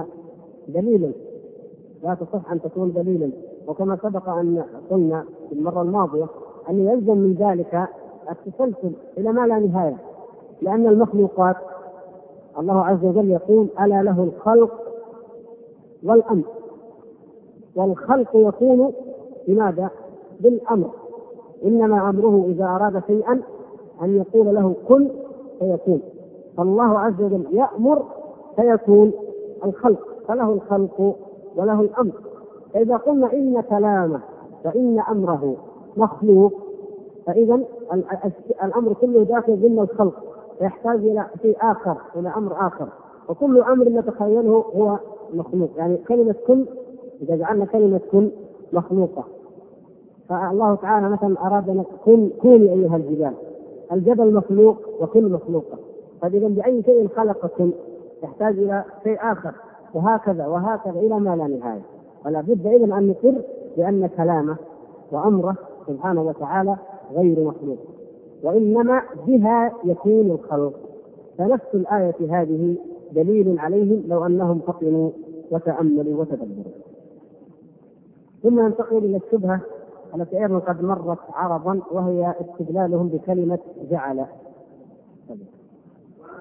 Speaker 1: دليلا، وكما سبق أن قلنا في المرة الماضية أن يلزم من ذلك التسلسل إلى ما لا نهاية، لأن المخلوقات الله عز وجل يقول ألا له الخلق والأمر، والخلق يكون بماذا؟ بالأمر، إنما أمره إذا أراد شيئا أن يقول له كن فيكون. فالله عز وجل يأمر فيكون الخلق، فله الخلق وله الأمر. فإذا قلنا إن كلامه فإن أمره مخلوق، فإذا الأمر كله داخل ضمن الخلق، يحتاج إلى شيء آخر، إلى أمر آخر، وكل أمر نتخيله هو مخلوق. يعني كلمة كن، إذا جعلنا كلمة كن مخلوقة، فالله تعالى مثلا أراد أن كوني أيها الجبال، الجبل مخلوق وكل مخلوقة، فإذا بأي شيء خلق كن يحتاج إلى شيء آخر، وهكذا إلى ما لا نهاية. ولا بد إذن أن نقر بأن كلامه وأمره سبحانه وتعالى غير مخلوق، وإنما بها يكون الخلق. فنفس الآية هذه دليل عليهم لو أنهم فطنوا وتأملوا وتدبروا. ثم ننتقل إلى الشبهة التي أيضا قد مرت عرضا، وهي استدلالهم بكلمة جعل.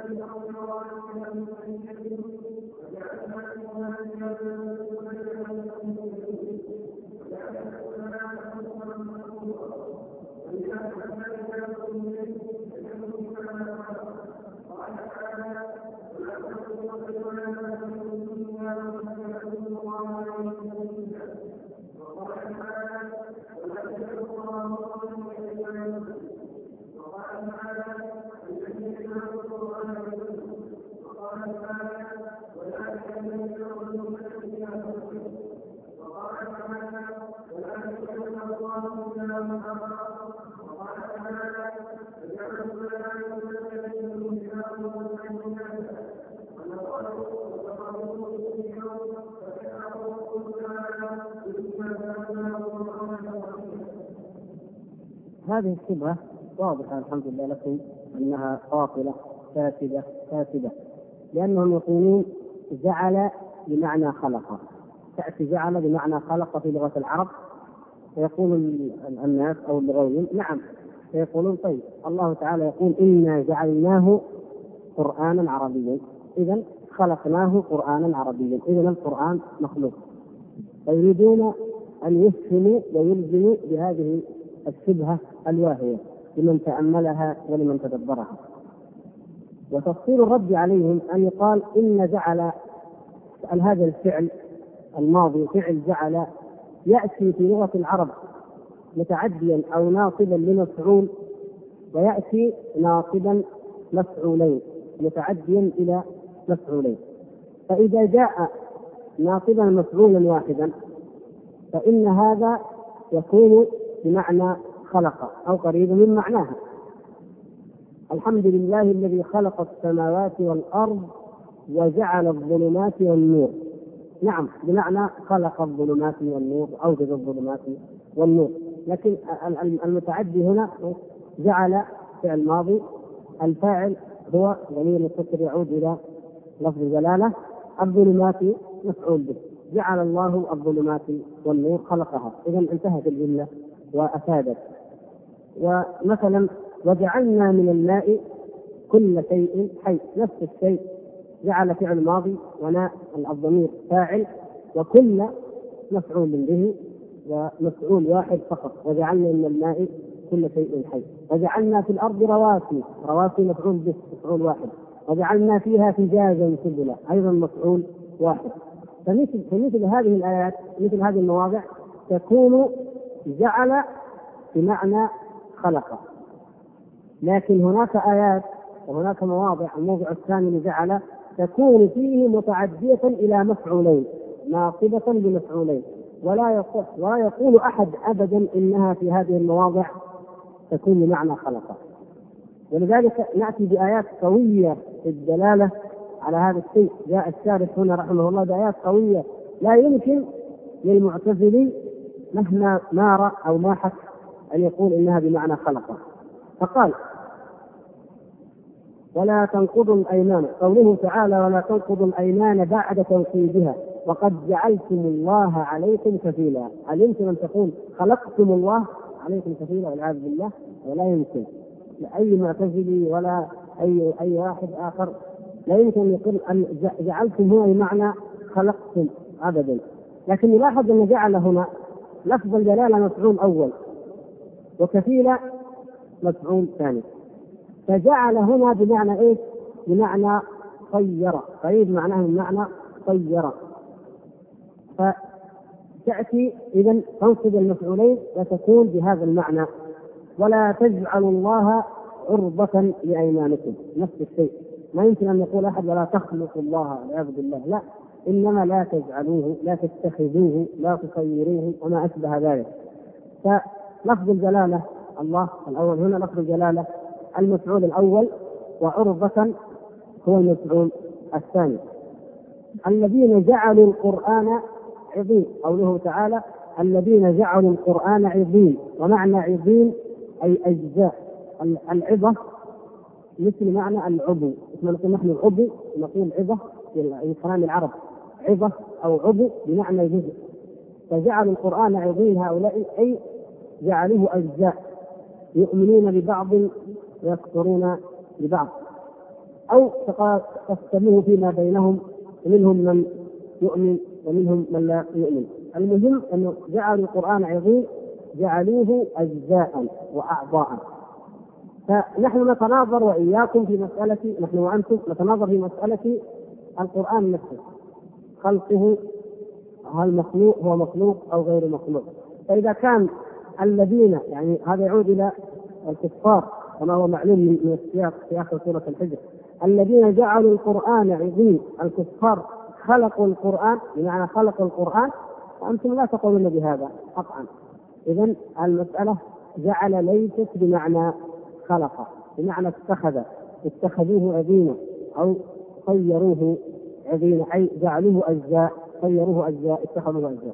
Speaker 1: هذه الشبهة واضحة الحمد لله لكم أنها باطلة فاسدة، لأنهم يقولون جعل بمعنى خلق، تأتي جعل بمعنى خلق في لغة العرب، فيقول الناس أو اللغويين نعم، فيقولون طيب الله تعالى يقول إنا جعلناه قرآنا عربيا، إذن خلقناه قرآنا عربيا، إذن القرآن مخلوق، فيريدون أن يفهموا ويلزموا بهذه الشبهة الواهية لمن تأملها ولمن تدبرها. وتفصيل الرد عليهم أن يقال إن جعل هذا الفعل الماضي فعل جعل يأتي في لغة العرب متعديا أو ناصبا لمفعول، ويأتي ناصبا مفعولين متعديا إلى مفعولين، فإذا جاء ناصبا مفعولا واحدا فإن هذا يكون بمعنى خلق أو قريب من معناها. الحمد لله الذي خلق السماوات والأرض وجعل الظلمات والنور، نعم بمعنى خلق الظلمات والنور، أوجد الظلمات والنور، لكن المتعدي هنا جعل فعل ماضي، الفاعل هو ضمير مستتر يعود إلى لفظ جلالة، الظلمات مفعول به، جعل الله الظلمات والنور خلقها، إذا انتهت الجملة وأفادت. ومثلا وجعلنا من الماء كل شيء حي، نفس الشيء، جعل فعل ماضي ونا الضمير فاعل وكل مفعول به ومفعول واحد فقط، وجعلنا من الماء كل شيء حي. وجعلنا في الأرض رواسي مفعول به مفعول واحد، وجعلنا فيها فجاجا سبلا أيضا مفعول واحد. فمثل هذه الآيات مثل هذه المواضع تكون جعل بمعنى خلق، لكن هناك آيات وهناك مواضع، الموضع الثاني لجعل تكون فيه متعدية إلى مفعولين ناصبة بمفعولين، ولا يقول أحد أبدا إنها في هذه المواضع تكون بمعنى خلق. ولذلك نأتي بآيات قوية في الدلالة على هذا الشيء. جاء الشارح هنا رحمه الله بآيات قوية لا يمكن للمعتزلي مهما مار أو ماحت أن يقول إنها بمعنى خلق. فقال ولا تنقضوا الأيمان، قوله تعالى ولا تنقضوا الأيمان بعد توكيدها وقد جعلتم الله عليكم كفيلا. هل يمكن أن تقول خلقتم الله عليكم كفيلا؟ والعياذ بالله، ولا يمكن لأي معتزلي ولا أي واحد آخر لا يمكن أن يقول أن جعلتم هنا بمعنى خلقتم أبدا. لكن نلاحظ أن جعل هنا لفظ الجلالة مفعول أول وكفيلة مفعول ثاني، فجعل هنا بمعنى إيش؟ بمعنى طير، قريب معناه من معنى طير، فتأتي إذن تنصب المفعولين وتكون بهذا المعنى. ولا تجعلوا الله عرضة لأيمانكم، نفس الشيء، ما يمكن أن يقول أحد ولا تخلقوا الله والعياذ بالله، لا، إنما لا تجعلوه، لا تتخذوه، لا تصيروه وما أشبه ذلك. فلفظ الجلالة الله الأول هنا لفظ الجلالة المفعول الأول، وعرضة هو المفعول الثاني. الذين جعلوا القرآن عظيم، قوله تعالى الذين جعلوا القرآن عظيم، ومعنى عظيم أي أجزاء. العظة مثل معنى العضو، مثل نقول نحن العضو نقول عظة في كلام العرب، عظة أو عضو بمعنى جزء. فجعلوا القرآن عظيم هؤلاء أي جعلوه أجزاء يؤمنون ببعض ويكفرون ببعض. أو قسموه فيما بينهم، ومنهم من يؤمن ومنهم من لا يؤمن. المهم أنه جعلوا القرآن عظيم، جعلوه أجزاء وأعضاء. فنحن نتناظر وإياكم في مسألة، نحن وأنتم نتناظر في مسألة القرآن نفسه، خلقه، هل مخلوق هو مخلوق أو غير مخلوق. فإذا كان الذين، يعني هذا يعود إلى الكفار كما هو معلوم من السياق في آخر سورة الحجر، الذين جعلوا القرآن عظيم، الكفار خلقوا القرآن، بمعنى خلقوا القرآن، وأنتم لا تقولون بهذا قطعا. إذن المسألة جعل ليست بمعنى خلق، بمعنى اتخذوه عظيما أو صيروه عظيما، أي جعلوه أجزاء، صيروه أجزاء، اتخذوه أجزاء.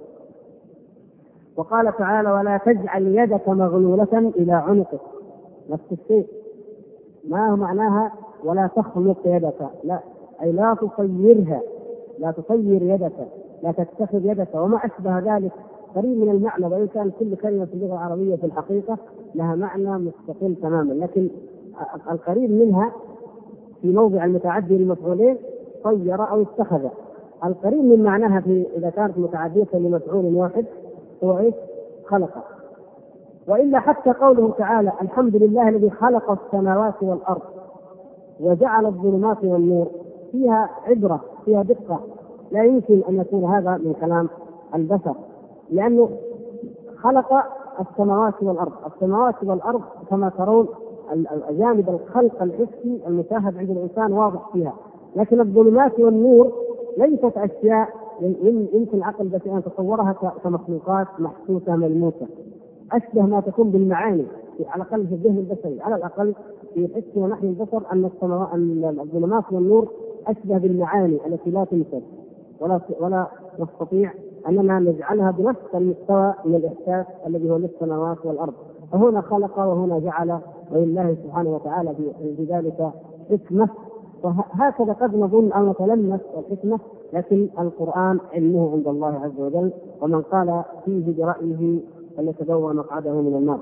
Speaker 1: وقال تعالى: ولا تجعل يدك مغلولة إلى عنقك. نفس الشيء، ما هو معناها ولا تخلق يدك؟ لا، أي لا تصيرها، لا تصير يدك، لا تتخذ يدك وما أشبه ذلك، قريب من المعنى. وإن كان كل كلمة في اللغة العربية في الحقيقة لها معنى مستقل تماما، لكن القريب منها في موضع المتعدي لمفعولين صير أو اتخذ. القريب من معناها في إذا كانت متعدية لمفعول واحد هو إيش؟ خلق. وإلا حتى قوله تعالى: الحمد لله الذي خلق السماوات والأرض وجعل الظلمات والنور، فيها عبرة، فيها دقة. لا يمكن أن يكون هذا من كلام البشر، لأنه خلق السماوات والأرض. السماوات والأرض كما ترون جانب الخلق الحسي المشاهد عند الإنسان واضح فيها، لكن الظلمات والنور ليست أشياء يمكن العقل بس أن يتصورها كمخلوقات محسوسة ملموسة، أشبه ما تكون بالمعاني على الأقل في الذهن البشري، على الأقل في حس ونحن البشر أن الظلمات والنور أشبه بالمعاني التي لا تمثل ولا نستطيع أننا نجعلها بنفس المستوى من الإحساس الذي هو للسماوات والأرض. فهنا خلق وهنا جعل، ولله سبحانه وتعالى في ذلك حكمة. وهكذا قد نظن أو نتلمس الحكمة، لكن القرآن علمه عند الله عز وجل، ومن قال فيه برأيه فليتبوأ مقعده من النار.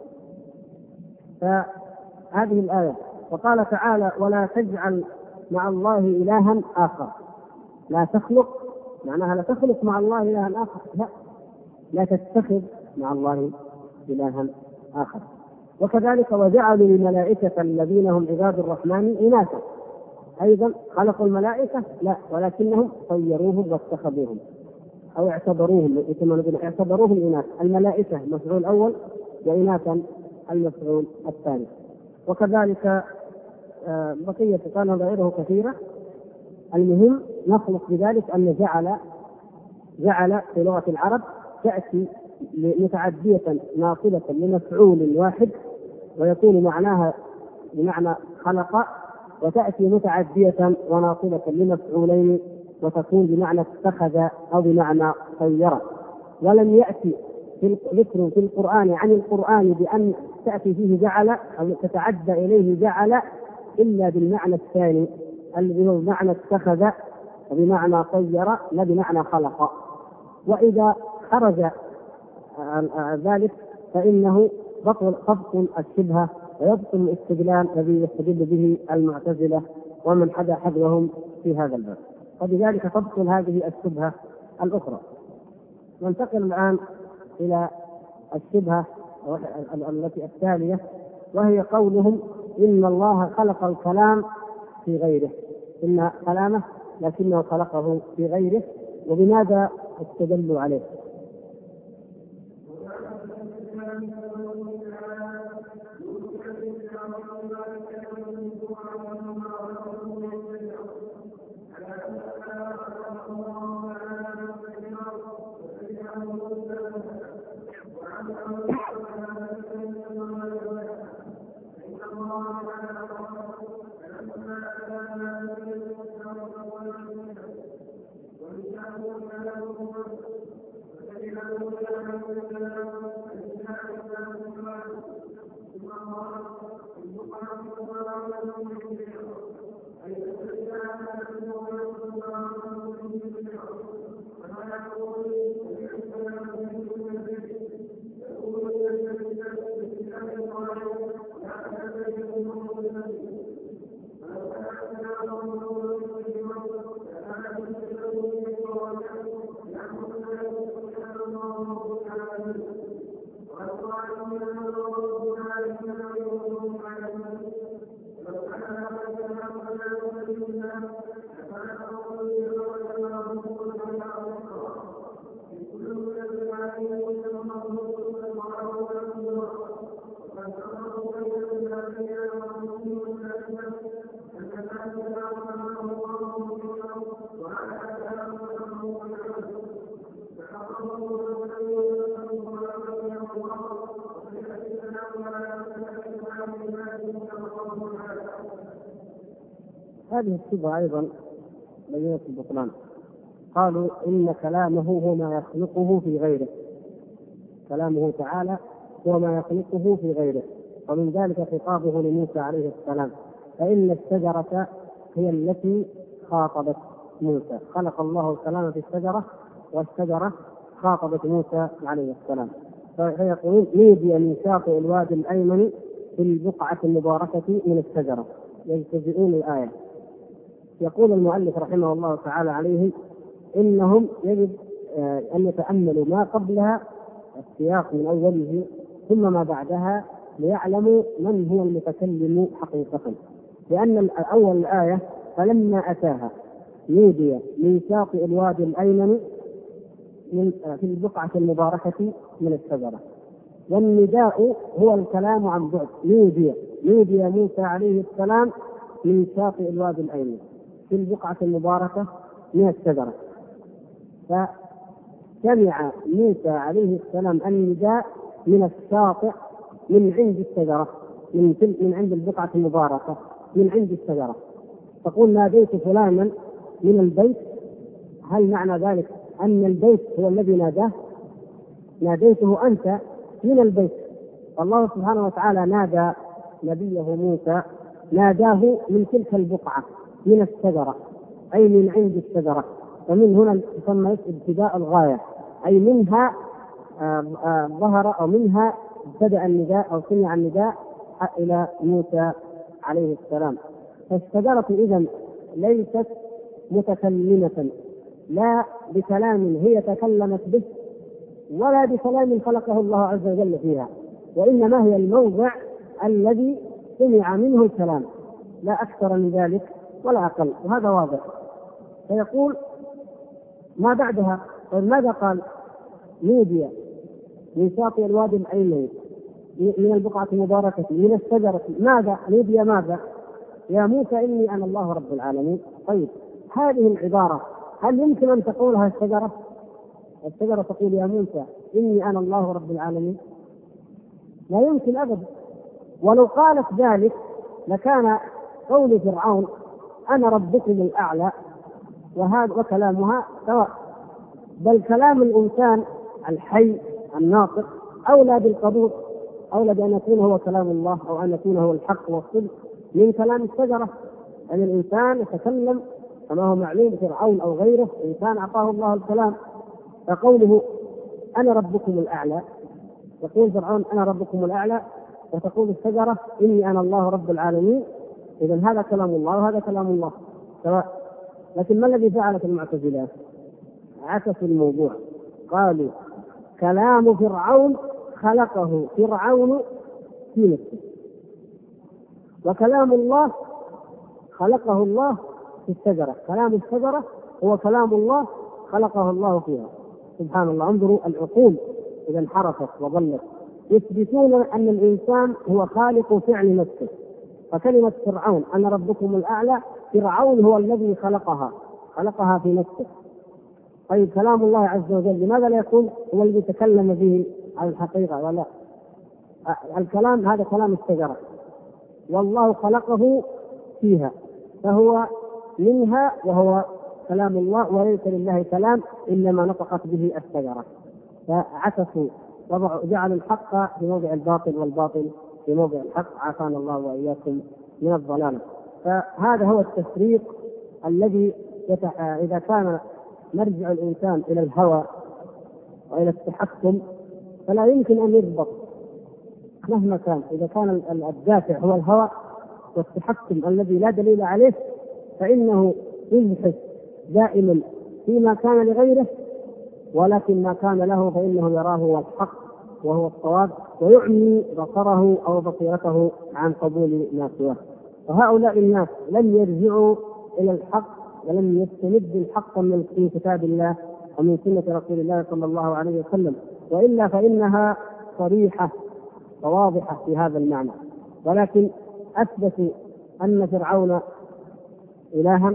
Speaker 1: فهذه الآية. وقال تعالى: ولا تجعل مع الله إلها آخر. لا تخلق، معناها لا تخلق مع الله إلها آخر، لا تتخذ مع الله إلها آخر. وكذلك وجعلوا الملائكة الذين هم عباد الرحمن إناثا، أيضا خلقوا الملائكة؟ لا، ولكنهم صيروهم واتخذوهم أو اعتبروهم، اعتبروهم إناث. الملائكة المفعول الأول، وإناثا المفعول الثاني. وكذلك بقية قال غيره كثيرة. المهم نخلق بذلك أن جعل في لغة العرب تأتي متعدية ناصبة لمفعول واحد ويكون معناها بمعنى خلق، وتأتي متعدية وناصبة لمفعولين وتكون بمعنى اتخذ أو بمعنى صير. ولم يأتي ذكر في القرآن عن القرآن بأن تأتي فيه جعل أو تتعدى إليه جعل إلا بالمعنى الثاني الذي هو بمعنى اتخذ وبمعنى صير، لا بمعنى خلق. وإذا خرج ذلك فإنه تبطل الشبهة ويبطل الاستدلال الذي يستدل به المعتزلة ومن حدا حذوهم في هذا الباب، وبذلك تبطل هذه الشبهة الأخرى. ننتقل الآن إلى الشبهة التي التالية، وهي قولهم إن الله خلق الكلام في غيره، إن كلامه لكنه خلقه في غيره. وبماذا استدلوا عليه؟ هذه الصفة أيضا بينة البطلان. قالوا إن كلامه هو ما يخلقه في غيره، كلامه تعالى هو ما يخلقه في غيره، ومن ذلك خطابه لموسى عليه السلام، فإن الشجرة هي التي خاطبت موسى، خلق الله الكلام في الشجرة والشجرة خاطبت موسى عليه السلام. فيقولون نودي من شاطئ الوادي الأيمن في البقعة المباركة من الشجرة، يجتزئون الآية. يقول المؤلف رحمه الله تعالى عليه إنهم يجب أن يتأملوا ما قبلها السياق من أوله ثم ما بعدها ليعلموا من هو المتكلم حقيقة، لأن أول الآية فلما أتاها نودي من شاطئ الوادي الأيمن في البقعة المباركة من الشجرة، والنداء هو الكلام عن بعد. نودي موسى عليه السلام من شاطئ الوادي الأيمن في البقعة المباركة من الشجرة، فسمع موسى عليه السلام النداء من الشاطئ من عند الشجرة، من عند البقعة المباركة من عند الشجرة. تقول ناديت فلانا من البيت، هل معنى ذلك أن البيت هو الذي ناداه؟ ناديته أنت من البيت. الله سبحانه وتعالى نادى نبيه موسى، ناداه من تلك البقعة من الشجرة، أي من عند الشجرة، ومن هنا تسمى ابتداء الغاية، أي منها ظهر أو منها ابتدأ النداء أو سمع النداء إلى موسى عليه السلام. فالشجرة إذن ليست متكلمة، لا بكلام هي تكلمت به ولا بكلام خلقه الله عز وجل فيها، وإنما هي الموضع الذي سمع منه الكلام، لا أكثر من ذلك ولا أقل، وهذا واضح. فيقول ما بعدها ماذا قال؟ نودي من شاطئ الوادي الأيمن من البقعة المباركة من الشجرة، ماذا نودي؟ ماذا؟ يا موسى إني أنا الله رب العالمين. طيب هذه العبارة هل يمكن أن تقولها الشجرة؟ الشجرة تقول يا موسى إني أنا الله رب العالمين؟ لا يمكن أبدا. ولو قالت ذلك لكان قول فرعون أنا ربكم الأعلى وهذا وكلامها سواء، بل كلام الإنسان الحي الناطق أولى بالقبول، أولى بأن يكون هو كلام الله أو أن يكون هو الحق والصدق من كلام الشجرة. أن الإنسان يتكلم كما هو معلوم، فرعون أو غيره إنسان أعطاه الله الكلام، فقوله أنا ربكم الأعلى، يقول فرعون أنا ربكم الأعلى وتقول الشجرة إني أنا الله رب العالمين، إذن هذا كلام الله وهذا كلام الله سواء. لكن ما الذي فعلت المعتزلة؟ عكسوا الموضوع، قالوا كلام فرعون خلقه فرعون في نفسه، وكلام الله خلقه الله في الشجرة. كلام الشجرة هو كلام الله خلقه الله فيها. سبحان الله، انظروا العقول إذا انحرفت وضلت، يثبتون أن الإنسان هو خالق فعل نفسه. فكلمة فرعون أنا ربكم الأعلى، فرعون هو الذي خلقها في نفسه. طيب كلام الله عز وجل لماذا لا يكون هو الذي تكلم به على الحقيقة؟ ولا الكلام هذا كلام الشجرة والله خلقه فيها، فهو منها وهو كلام الله، وليس لله كلام إلا ما نطقت به الشجرة. فعكسوا جعلوا الحق في موضع الباطل والباطل في موضع الحق، عافانا الله وإياكم من الضلال. فهذا هو التفريق الذي إذا كان مرجع الإنسان إلى الهوى وإلى التحكم فلا يمكن أن يضبط مهما كان. إذا كان الدافع هو الهوى والتحكم الذي لا دليل عليه فإنه يبحث دائما فيما كان لغيره، ولكن ما كان له فإنه يراه هو الحق وهو الصواب، ويعمي بصره أو بصيرته عن قبول ما سواه. وهؤلاء الناس لم يرجعوا إلى الحق ولم يستمدوا الحق من كتاب الله ومن سنة رسول الله صلى الله عليه وسلم، وإلا فإنها صريحة وواضحة في هذا المعنى. ولكن أثبتوا أن فرعون إلها،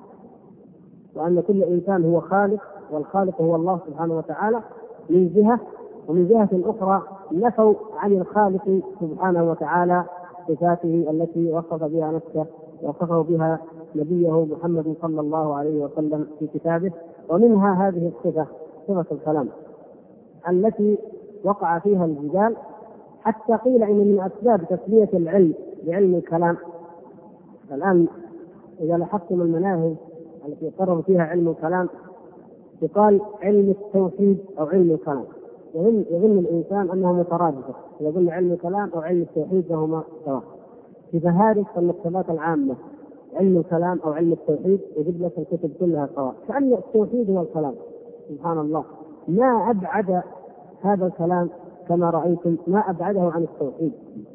Speaker 1: وأن كل إنسان هو خالق، والخالق هو الله سبحانه وتعالى من جهة، ومن جهة أخرى نفوا عن الخالق سبحانه وتعالى صفاته التي وصف بها نفسه وصفه بها نبيه محمد صلى الله عليه وسلم في كتابه. ومنها هذه الصفة، صفة الكلام، التي وقع فيها الجدال، حتى قيل إن من أسباب تسمية العلم بعلم الكلام. الآن إذا لاحظتم المناهج التي يقرر فيها علم الكلام يقال علم التوحيد أو علم الكلام، يظن الإنسان أنها مترادفة، يظن علم الكلام أو علم التوحيد فهما سواء. في فهارس المكتبات العامة علم الكلام أو علم التوحيد يجب لك الكتب كلها سواء، كأن التوحيد هو الكلام. سبحان الله، ما أبعد هذا الكلام كما رأيتم، ما أبعده عن التوحيد.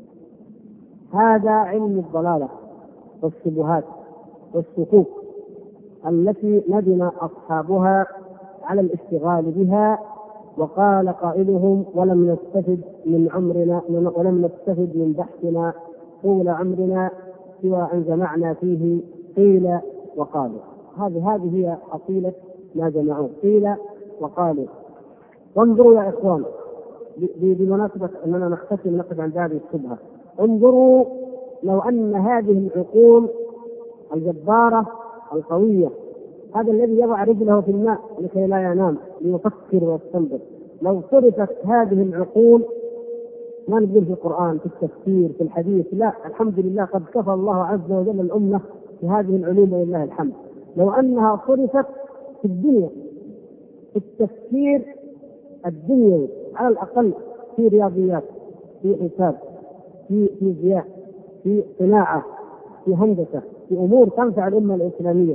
Speaker 1: هذا علم الضلالة والشبهات والشكوك التي ندم أصحابها على الاشتغال بها، وقال قائلهم: ولم نستفد من عمرنا ولم نستفد من بحثنا طول عمرنا سوى أن جمعنا فيه قيل وقالوا. هذه هي أصيلة ما جمعوه، قيل وقالوا. وانظروا يا إخوان، بمناسبة أننا نختفي نقف عند هذه الشبهة، انظروا لو أن هذه العقول الجبارة القوية، هذا الذي يضع رجله في الماء لكي لا ينام ليفكر ويستنبط، لو صرفت هذه العقول، ما نقول في القرآن في التفسير في الحديث، لا، الحمد لله قد كفى الله عز وجل الأمة في هذه العلوم ولله الحمد، لو أنها صرفت في الدنيا في التفكير الدنيوي على الأقل، في رياضيات، في حساب، في فيزياء، في صناعة، في هندسة، في أمور تنفع الأمة الإسلامية،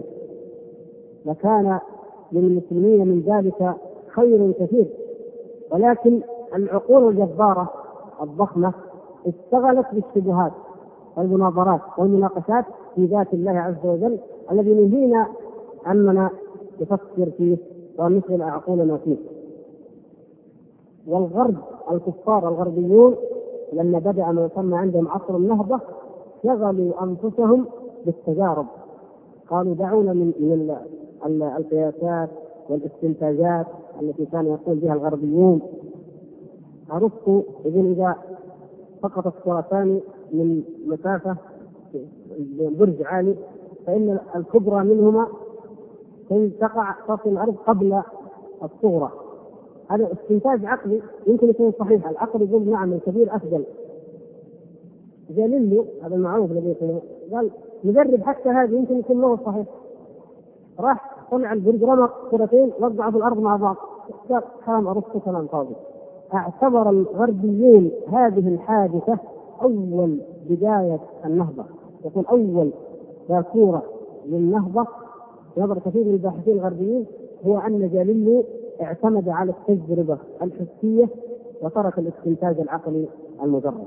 Speaker 1: لكان للمسلمين من ذلك خير كثير. ولكن العقول الجبارة الضخمة اشتغلت بالشبهات والمناظرات والمناقشات في ذات الله عز وجل الذي نهينا أننا نفكر فيه ونشغل عقولنا فيه. والغرب الكفار الغربيون لما بدأ ما يسمى عندهم عصر النهضة شغلوا أنفسهم بالتجارب، قالوا دعونا من القياسات والاستنتاجات التي كان يقول بها الغربيون. أرسطو يقول إذا سقط الكرتان من مسافة برج عالي فإن الكبرى منهما تصل الأرض قبل الصغرى. هذا استنتاج عقلي يمكن يكون صحيح، العقل يقول نعم الكبير أفضل. جاليليو هذا المعروف الذي قال نجرب حتى هذا يمكن يكون له صحيح، راح طلع البرج رمى كرتين وقعوا في الأرض مع بعض، كلام أرسطو كلام فاضي. اعتبر الغربيون هذه الحادثة أول بداية النهضة، يكون أول باكورة للنهضة. نظر كثير من الباحثين الغربيين هو أن جاليليو اعتمد على التجربة الحسية وترك الاستنتاج العقلي المجرد،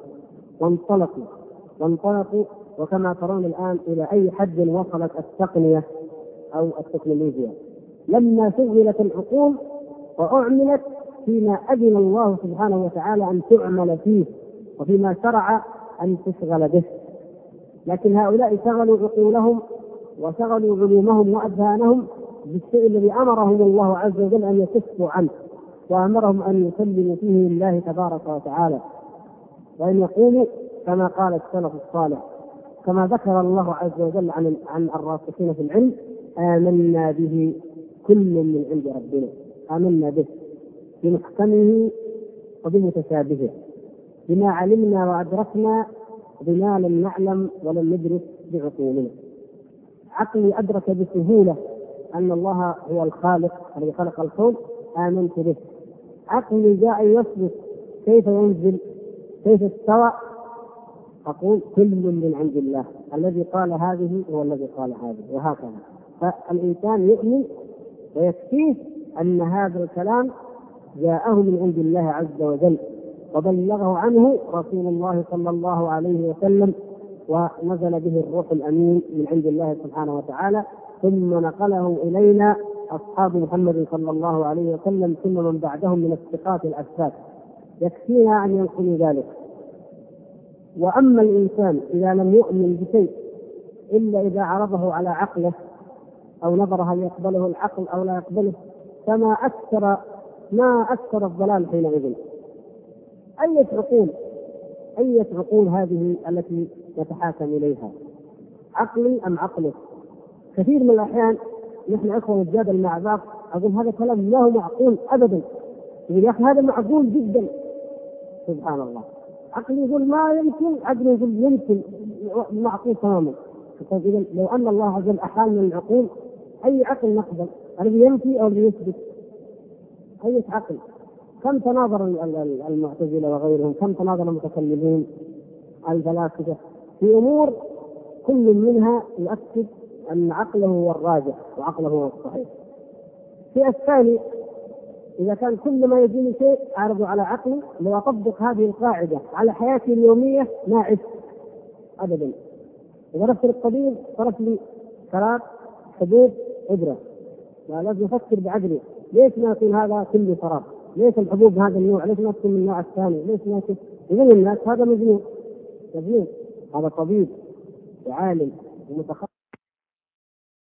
Speaker 1: وانطلقوا وكما ترون الآن إلى أي حد وصلت التقنية أو التكنولوجيا لما شغلت العقول وأعملت فيما أذن الله سبحانه وتعالى أن تعمل فيه وفيما شرع أن تشغل به. لكن هؤلاء شغلوا عقولهم وشغلوا علومهم وأذهانهم بالشيء الذي أمرهم الله عز وجل أن يكفوا عنه، وأمرهم أن يسلموا فيه لله تبارك وتعالى، وأن يقولوا كما قال السلف الصالح، كما ذكر الله عز وجل عن الراسخين في العلم: آمنا به كل من عند ربنا، آمنا به بمحكمه وبمتشابهه، بما علمنا وأدركنا بما لم نعلم ولم ندرك بعقولنا. عقلي أدرك بسهولة أن الله هو الخالق الذي خلق الكون، آمنت به. عقلي جاء يثبت كيف ينزل، كيف استوى، أقول كل من عند الله، الذي قال هذه هو الذي قال هذه، وهكذا. فالإنسان يؤمن ويكفيه أن هذا الكلام جاءه من عند الله عز وجل وبلغه عنه رسول الله صلى الله عليه وسلم، ونزل به الروح الأمين من عند الله سبحانه وتعالى، ثم نقله إلينا أصحاب محمد صلى الله عليه وسلم ثم من بعدهم من الثقات الأثبات، يكفينا أن ينقل ذلك. وأما الإنسان إذا لم يؤمن بشيء إلا إذا عرضه على عقله أو نظر هل يقبله العقل أو لا يقبله، ما أكثر الضلال حينئذ. أية عقول هذه التي نتحاكم إليها؟ عقلي أم عقله؟ كثير من الأحيان نحن أخوة نتجادل مع بعض، أقول هذا كلام لا هو معقول أبدا، يقول يا أخي هذا معقول جدا. سبحان الله، عقلي يقول ما يمكن، عقلي يقول يمكن، معقول تماما. إذن لو أن الله عز وجل أحال من العقول، أي عقل نقبل؟ الذي ينفي أو الذي يثبت؟ أي عقل؟ كم تناظر المعتزلة وغيرهم، كم تناظر المتكلمين الفلاسفة في أمور كل منها يؤكد أن عقله هو الراجح وعقله هو الصحيح. في الثاني إذا كان كل ما يجيني شيء أعرضه على عقلي، لو أطبق هذه القاعدة على حياتي اليومية ما عشت أبدا. إذا رحت للطبيب صرف لي شراب حبوب إبرة، لا لازم أفكر بعقلي، ليش ما يكون هذا كله شراب؟ ليش الحبوب بهذا النوع؟ ليش ما تكون من النوع الثاني؟ ليش ما تكون؟ يقول الناس هذا مجنون. هذا طبيب وعالم ومتخصص